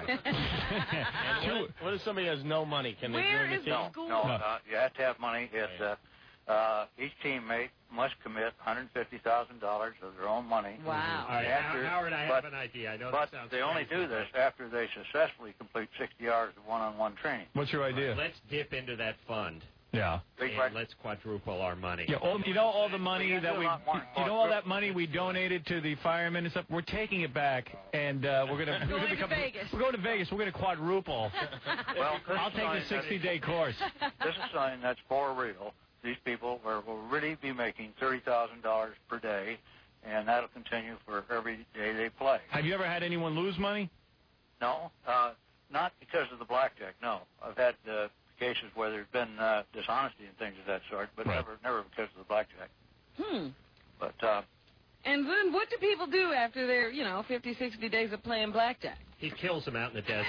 [SPEAKER 4] And what, what if somebody has no money? Can they
[SPEAKER 3] Where
[SPEAKER 4] join the
[SPEAKER 3] is
[SPEAKER 4] team?
[SPEAKER 3] the
[SPEAKER 13] No,
[SPEAKER 3] school?
[SPEAKER 13] no, uh, you have to have money. It's, uh, uh, each teammate must commit one hundred fifty thousand dollars of their own money.
[SPEAKER 3] Wow.
[SPEAKER 2] All right,
[SPEAKER 13] After-
[SPEAKER 2] Howard, I
[SPEAKER 13] but-
[SPEAKER 2] have an idea. I know
[SPEAKER 13] But
[SPEAKER 2] that sounds
[SPEAKER 13] they only
[SPEAKER 2] crazy,
[SPEAKER 13] do this
[SPEAKER 2] but-
[SPEAKER 13] after they successfully complete sixty hours of one-on-one training.
[SPEAKER 5] What's your idea?
[SPEAKER 2] Let's dip into that fund
[SPEAKER 5] Yeah.
[SPEAKER 13] Big
[SPEAKER 2] and
[SPEAKER 13] right-
[SPEAKER 2] let's quadruple our money.
[SPEAKER 5] Yeah, all, you know all the money
[SPEAKER 13] We can
[SPEAKER 5] that
[SPEAKER 13] do a
[SPEAKER 5] we,
[SPEAKER 13] lot more.
[SPEAKER 5] you know all that money we donated to the firemen and stuff. We're taking it back, and uh, we're gonna we're
[SPEAKER 3] Going
[SPEAKER 5] gonna
[SPEAKER 3] to
[SPEAKER 5] become,
[SPEAKER 3] Vegas.
[SPEAKER 5] We're going to Vegas. We're gonna quadruple.
[SPEAKER 13] Well, this
[SPEAKER 5] I'll
[SPEAKER 13] is
[SPEAKER 5] take the
[SPEAKER 13] something that
[SPEAKER 5] sixty-day course.
[SPEAKER 13] This is something that's for real. These people will, will really be making thirty thousand dollars per day, and that'll continue for every day they play.
[SPEAKER 5] Have you ever had anyone lose money?
[SPEAKER 13] No, uh, not because of the blackjack. No, I've had uh, cases where there's been uh, dishonesty and things of that sort, but
[SPEAKER 5] Right.
[SPEAKER 13] never, never because of the blackjack.
[SPEAKER 3] Hmm.
[SPEAKER 13] But uh,
[SPEAKER 3] And then what do people do after their, you know, fifty, sixty days of playing blackjack?
[SPEAKER 2] He kills them out in the desert.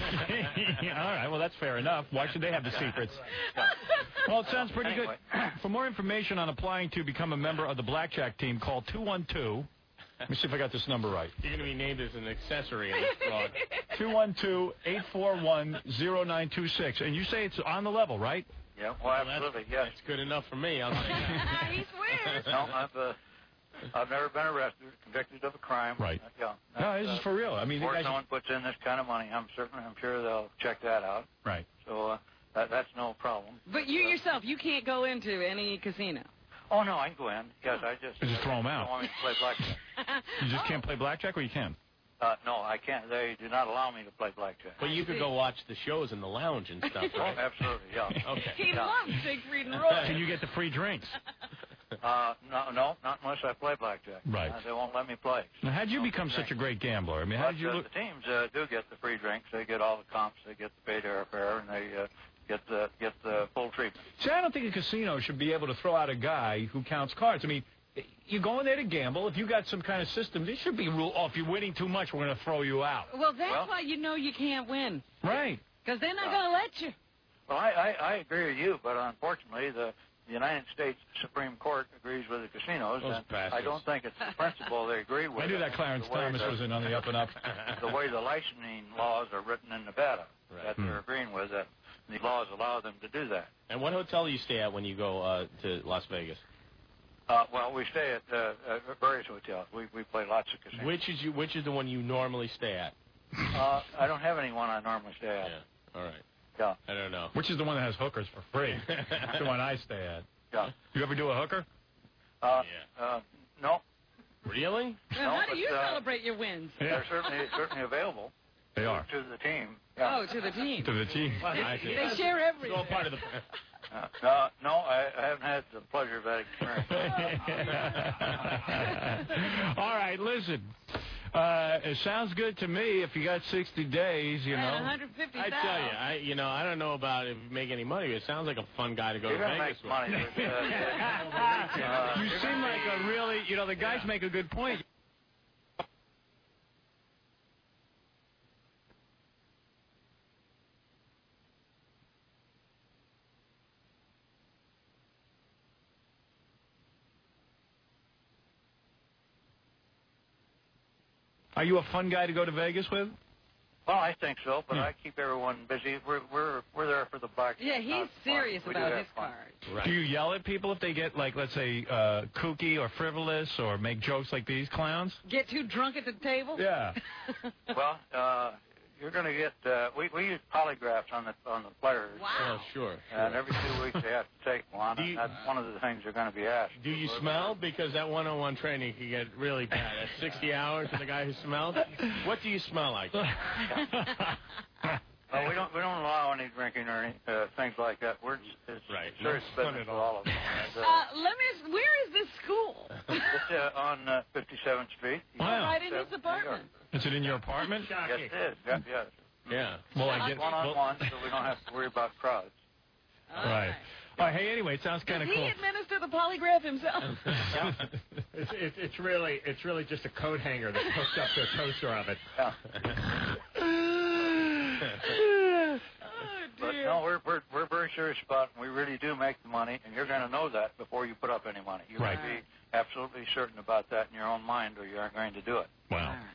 [SPEAKER 5] Yeah, all right, well, that's fair enough. Why should they have the secrets? Well, it sounds pretty
[SPEAKER 13] Anyway.
[SPEAKER 5] good. For more information on applying to become a member of the blackjack team, call two one two. Let me see if I got this number right.
[SPEAKER 4] You're going to be named as an accessory in this fraud.
[SPEAKER 5] two one two, eight four one, zero nine two six. And you say it's on the level, right?
[SPEAKER 13] yeah, well,
[SPEAKER 4] Well,
[SPEAKER 13] absolutely,
[SPEAKER 4] that's,
[SPEAKER 13] yes.
[SPEAKER 4] that's good enough for me. I'll say that.
[SPEAKER 3] He swears.
[SPEAKER 13] No, I've uh, I've never been arrested, convicted of a crime.
[SPEAKER 5] Right.
[SPEAKER 13] Uh, yeah.
[SPEAKER 5] No, this is for real. I mean, the
[SPEAKER 13] before
[SPEAKER 5] guys-
[SPEAKER 13] someone puts in this kind of money, I'm certain, I'm sure they'll check that out.
[SPEAKER 5] Right.
[SPEAKER 13] So uh, that, that's no problem.
[SPEAKER 3] But you yourself, you can't go into any casino.
[SPEAKER 13] Oh no, I can go in. Yes, I just
[SPEAKER 5] You just throw 'em
[SPEAKER 13] they
[SPEAKER 5] out.
[SPEAKER 13] don't want me to play blackjack.
[SPEAKER 5] You just can't play blackjack, or you can?
[SPEAKER 13] Uh, no, I can't. They do not allow me to play blackjack.
[SPEAKER 4] But you could go watch the shows in the lounge and stuff,
[SPEAKER 13] Oh,
[SPEAKER 4] right?
[SPEAKER 13] absolutely, yeah.
[SPEAKER 4] Okay.
[SPEAKER 3] He
[SPEAKER 13] Yeah.
[SPEAKER 3] loves Siegfried and Roy.
[SPEAKER 5] Can you get the free drinks?
[SPEAKER 13] Uh, no, no, not unless I play blackjack.
[SPEAKER 5] Right.
[SPEAKER 13] Uh, they won't let me play.
[SPEAKER 5] Now, how did you
[SPEAKER 13] No
[SPEAKER 5] become
[SPEAKER 13] free
[SPEAKER 5] such a
[SPEAKER 13] drinks.
[SPEAKER 5] great gambler? I mean, how
[SPEAKER 13] But,
[SPEAKER 5] did you
[SPEAKER 13] uh,
[SPEAKER 5] look?
[SPEAKER 13] the teams uh, do get the free drinks. They get all the comps. They get the paid airfare, and they uh, get the get the full treatment.
[SPEAKER 5] See, I don't think a casino should be able to throw out a guy who counts cards. I mean, you go in there to gamble. If you got some kind of system, there should be rule. Oh, if you're winning too much, we're going to throw you out.
[SPEAKER 3] Well, that's
[SPEAKER 13] Well-
[SPEAKER 3] why you know you can't win.
[SPEAKER 5] Right.
[SPEAKER 3] Because they're not
[SPEAKER 13] Yeah.
[SPEAKER 3] going to let you.
[SPEAKER 13] Well, I, I, I agree with you, but unfortunately, the the United States Supreme Court agrees with the casinos,
[SPEAKER 4] Those
[SPEAKER 13] and
[SPEAKER 4] bastards.
[SPEAKER 13] I don't think it's the principle they agree with.
[SPEAKER 5] I knew that Clarence
[SPEAKER 13] The way
[SPEAKER 5] Thomas
[SPEAKER 13] the-
[SPEAKER 5] was in on the up and up.
[SPEAKER 13] The way the licensing laws are written in Nevada,
[SPEAKER 4] Right.
[SPEAKER 13] that
[SPEAKER 5] Hmm.
[SPEAKER 13] they're agreeing with, that the laws allow them to do that.
[SPEAKER 4] And what hotel do you stay at when you go uh, to Las Vegas?
[SPEAKER 13] Uh, well, we stay at uh, uh, various hotels. We we play lots of casinos.
[SPEAKER 4] Which is you? Which is the one you normally stay at?
[SPEAKER 13] Uh, I don't have anyone I normally stay at.
[SPEAKER 4] Yeah. All right.
[SPEAKER 13] Yeah.
[SPEAKER 4] I don't know.
[SPEAKER 5] Which is the one that has hookers for free? That's the one I stay at.
[SPEAKER 13] Yeah.
[SPEAKER 5] You ever do a hooker?
[SPEAKER 13] Uh,
[SPEAKER 4] Yeah.
[SPEAKER 13] uh, no,
[SPEAKER 4] Really?
[SPEAKER 3] Now,
[SPEAKER 13] No,
[SPEAKER 3] how do
[SPEAKER 13] but,
[SPEAKER 3] you
[SPEAKER 13] uh,
[SPEAKER 3] celebrate your wins?
[SPEAKER 13] they're certainly certainly available
[SPEAKER 5] They are.
[SPEAKER 13] to the team. Yeah.
[SPEAKER 3] Oh, to the team.
[SPEAKER 5] To the team.
[SPEAKER 4] I see.
[SPEAKER 3] They share everything.
[SPEAKER 4] It's all part of the.
[SPEAKER 13] Uh, uh, no, I, I haven't had the pleasure of that experience.
[SPEAKER 5] All right, listen. Uh, Uh, it sounds good to me. If you got sixty days, you know.
[SPEAKER 3] one hundred fifty
[SPEAKER 4] I
[SPEAKER 3] thousand.
[SPEAKER 4] tell you, I you know I don't know about if you make any money. It sounds like a fun guy to go
[SPEAKER 13] You're
[SPEAKER 4] to
[SPEAKER 13] gonna
[SPEAKER 4] Vegas
[SPEAKER 13] make money.
[SPEAKER 4] with.
[SPEAKER 13] With, uh,
[SPEAKER 5] You seem like a really, you know, the guys make a good point. Are you a fun guy to go to Vegas with?
[SPEAKER 13] Well, I think so, but
[SPEAKER 5] Hmm.
[SPEAKER 13] I keep everyone busy. We're we're we're there for the buck.
[SPEAKER 3] Yeah, he's
[SPEAKER 13] not fun.
[SPEAKER 3] serious
[SPEAKER 13] We do
[SPEAKER 3] about
[SPEAKER 13] have
[SPEAKER 3] his
[SPEAKER 13] fun.
[SPEAKER 3] card.
[SPEAKER 4] Right.
[SPEAKER 5] Do you yell at people if they get, like, let's say, uh, kooky or frivolous or make jokes like these clowns?
[SPEAKER 3] Get too drunk at the table?
[SPEAKER 5] Yeah.
[SPEAKER 13] Well, uh, you're going to get. Uh, we we use polygraphs on the on the players.
[SPEAKER 3] Wow.
[SPEAKER 4] Oh, sure.
[SPEAKER 13] And every two weeks they have to take one.
[SPEAKER 4] Do
[SPEAKER 13] And
[SPEAKER 4] you-
[SPEAKER 13] that's one of the things they're going to be asked.
[SPEAKER 4] Do you smell? Because that one-on-one training can get really bad. At sixty hours for the guy who smells. What do you smell like?
[SPEAKER 13] Well, we don't we don't allow any drinking or any, uh, things like that. We're just, it's
[SPEAKER 4] Right.
[SPEAKER 13] serious
[SPEAKER 4] No fun
[SPEAKER 13] business
[SPEAKER 4] at
[SPEAKER 13] for
[SPEAKER 4] all.
[SPEAKER 13] all of them. And, uh,
[SPEAKER 3] Uh, let me. Where is this school?
[SPEAKER 13] it's uh, on uh, fifty-seventh Street.
[SPEAKER 5] Wow.
[SPEAKER 3] Right in his apartment.
[SPEAKER 5] Is it in your apartment?
[SPEAKER 13] Yes, it is. Yeah, yes.
[SPEAKER 4] Yeah.
[SPEAKER 5] Well, I get
[SPEAKER 13] One on one, so we don't have to worry about crowds.
[SPEAKER 5] Right. Oh, hey, anyway, it sounds kind
[SPEAKER 3] Does
[SPEAKER 5] of
[SPEAKER 3] he
[SPEAKER 5] cool.
[SPEAKER 3] administer the polygraph himself?
[SPEAKER 2] It's, it's, it's really it's really just a coat hanger that hooks up to a toaster oven.
[SPEAKER 13] Yeah. But no, we're we're we're very serious about it. And we really do make the money, and you're going to know that before you put up any money. You're
[SPEAKER 5] Right.
[SPEAKER 13] going to be absolutely certain about that in your own mind, or you aren't going to do it.
[SPEAKER 5] Wow.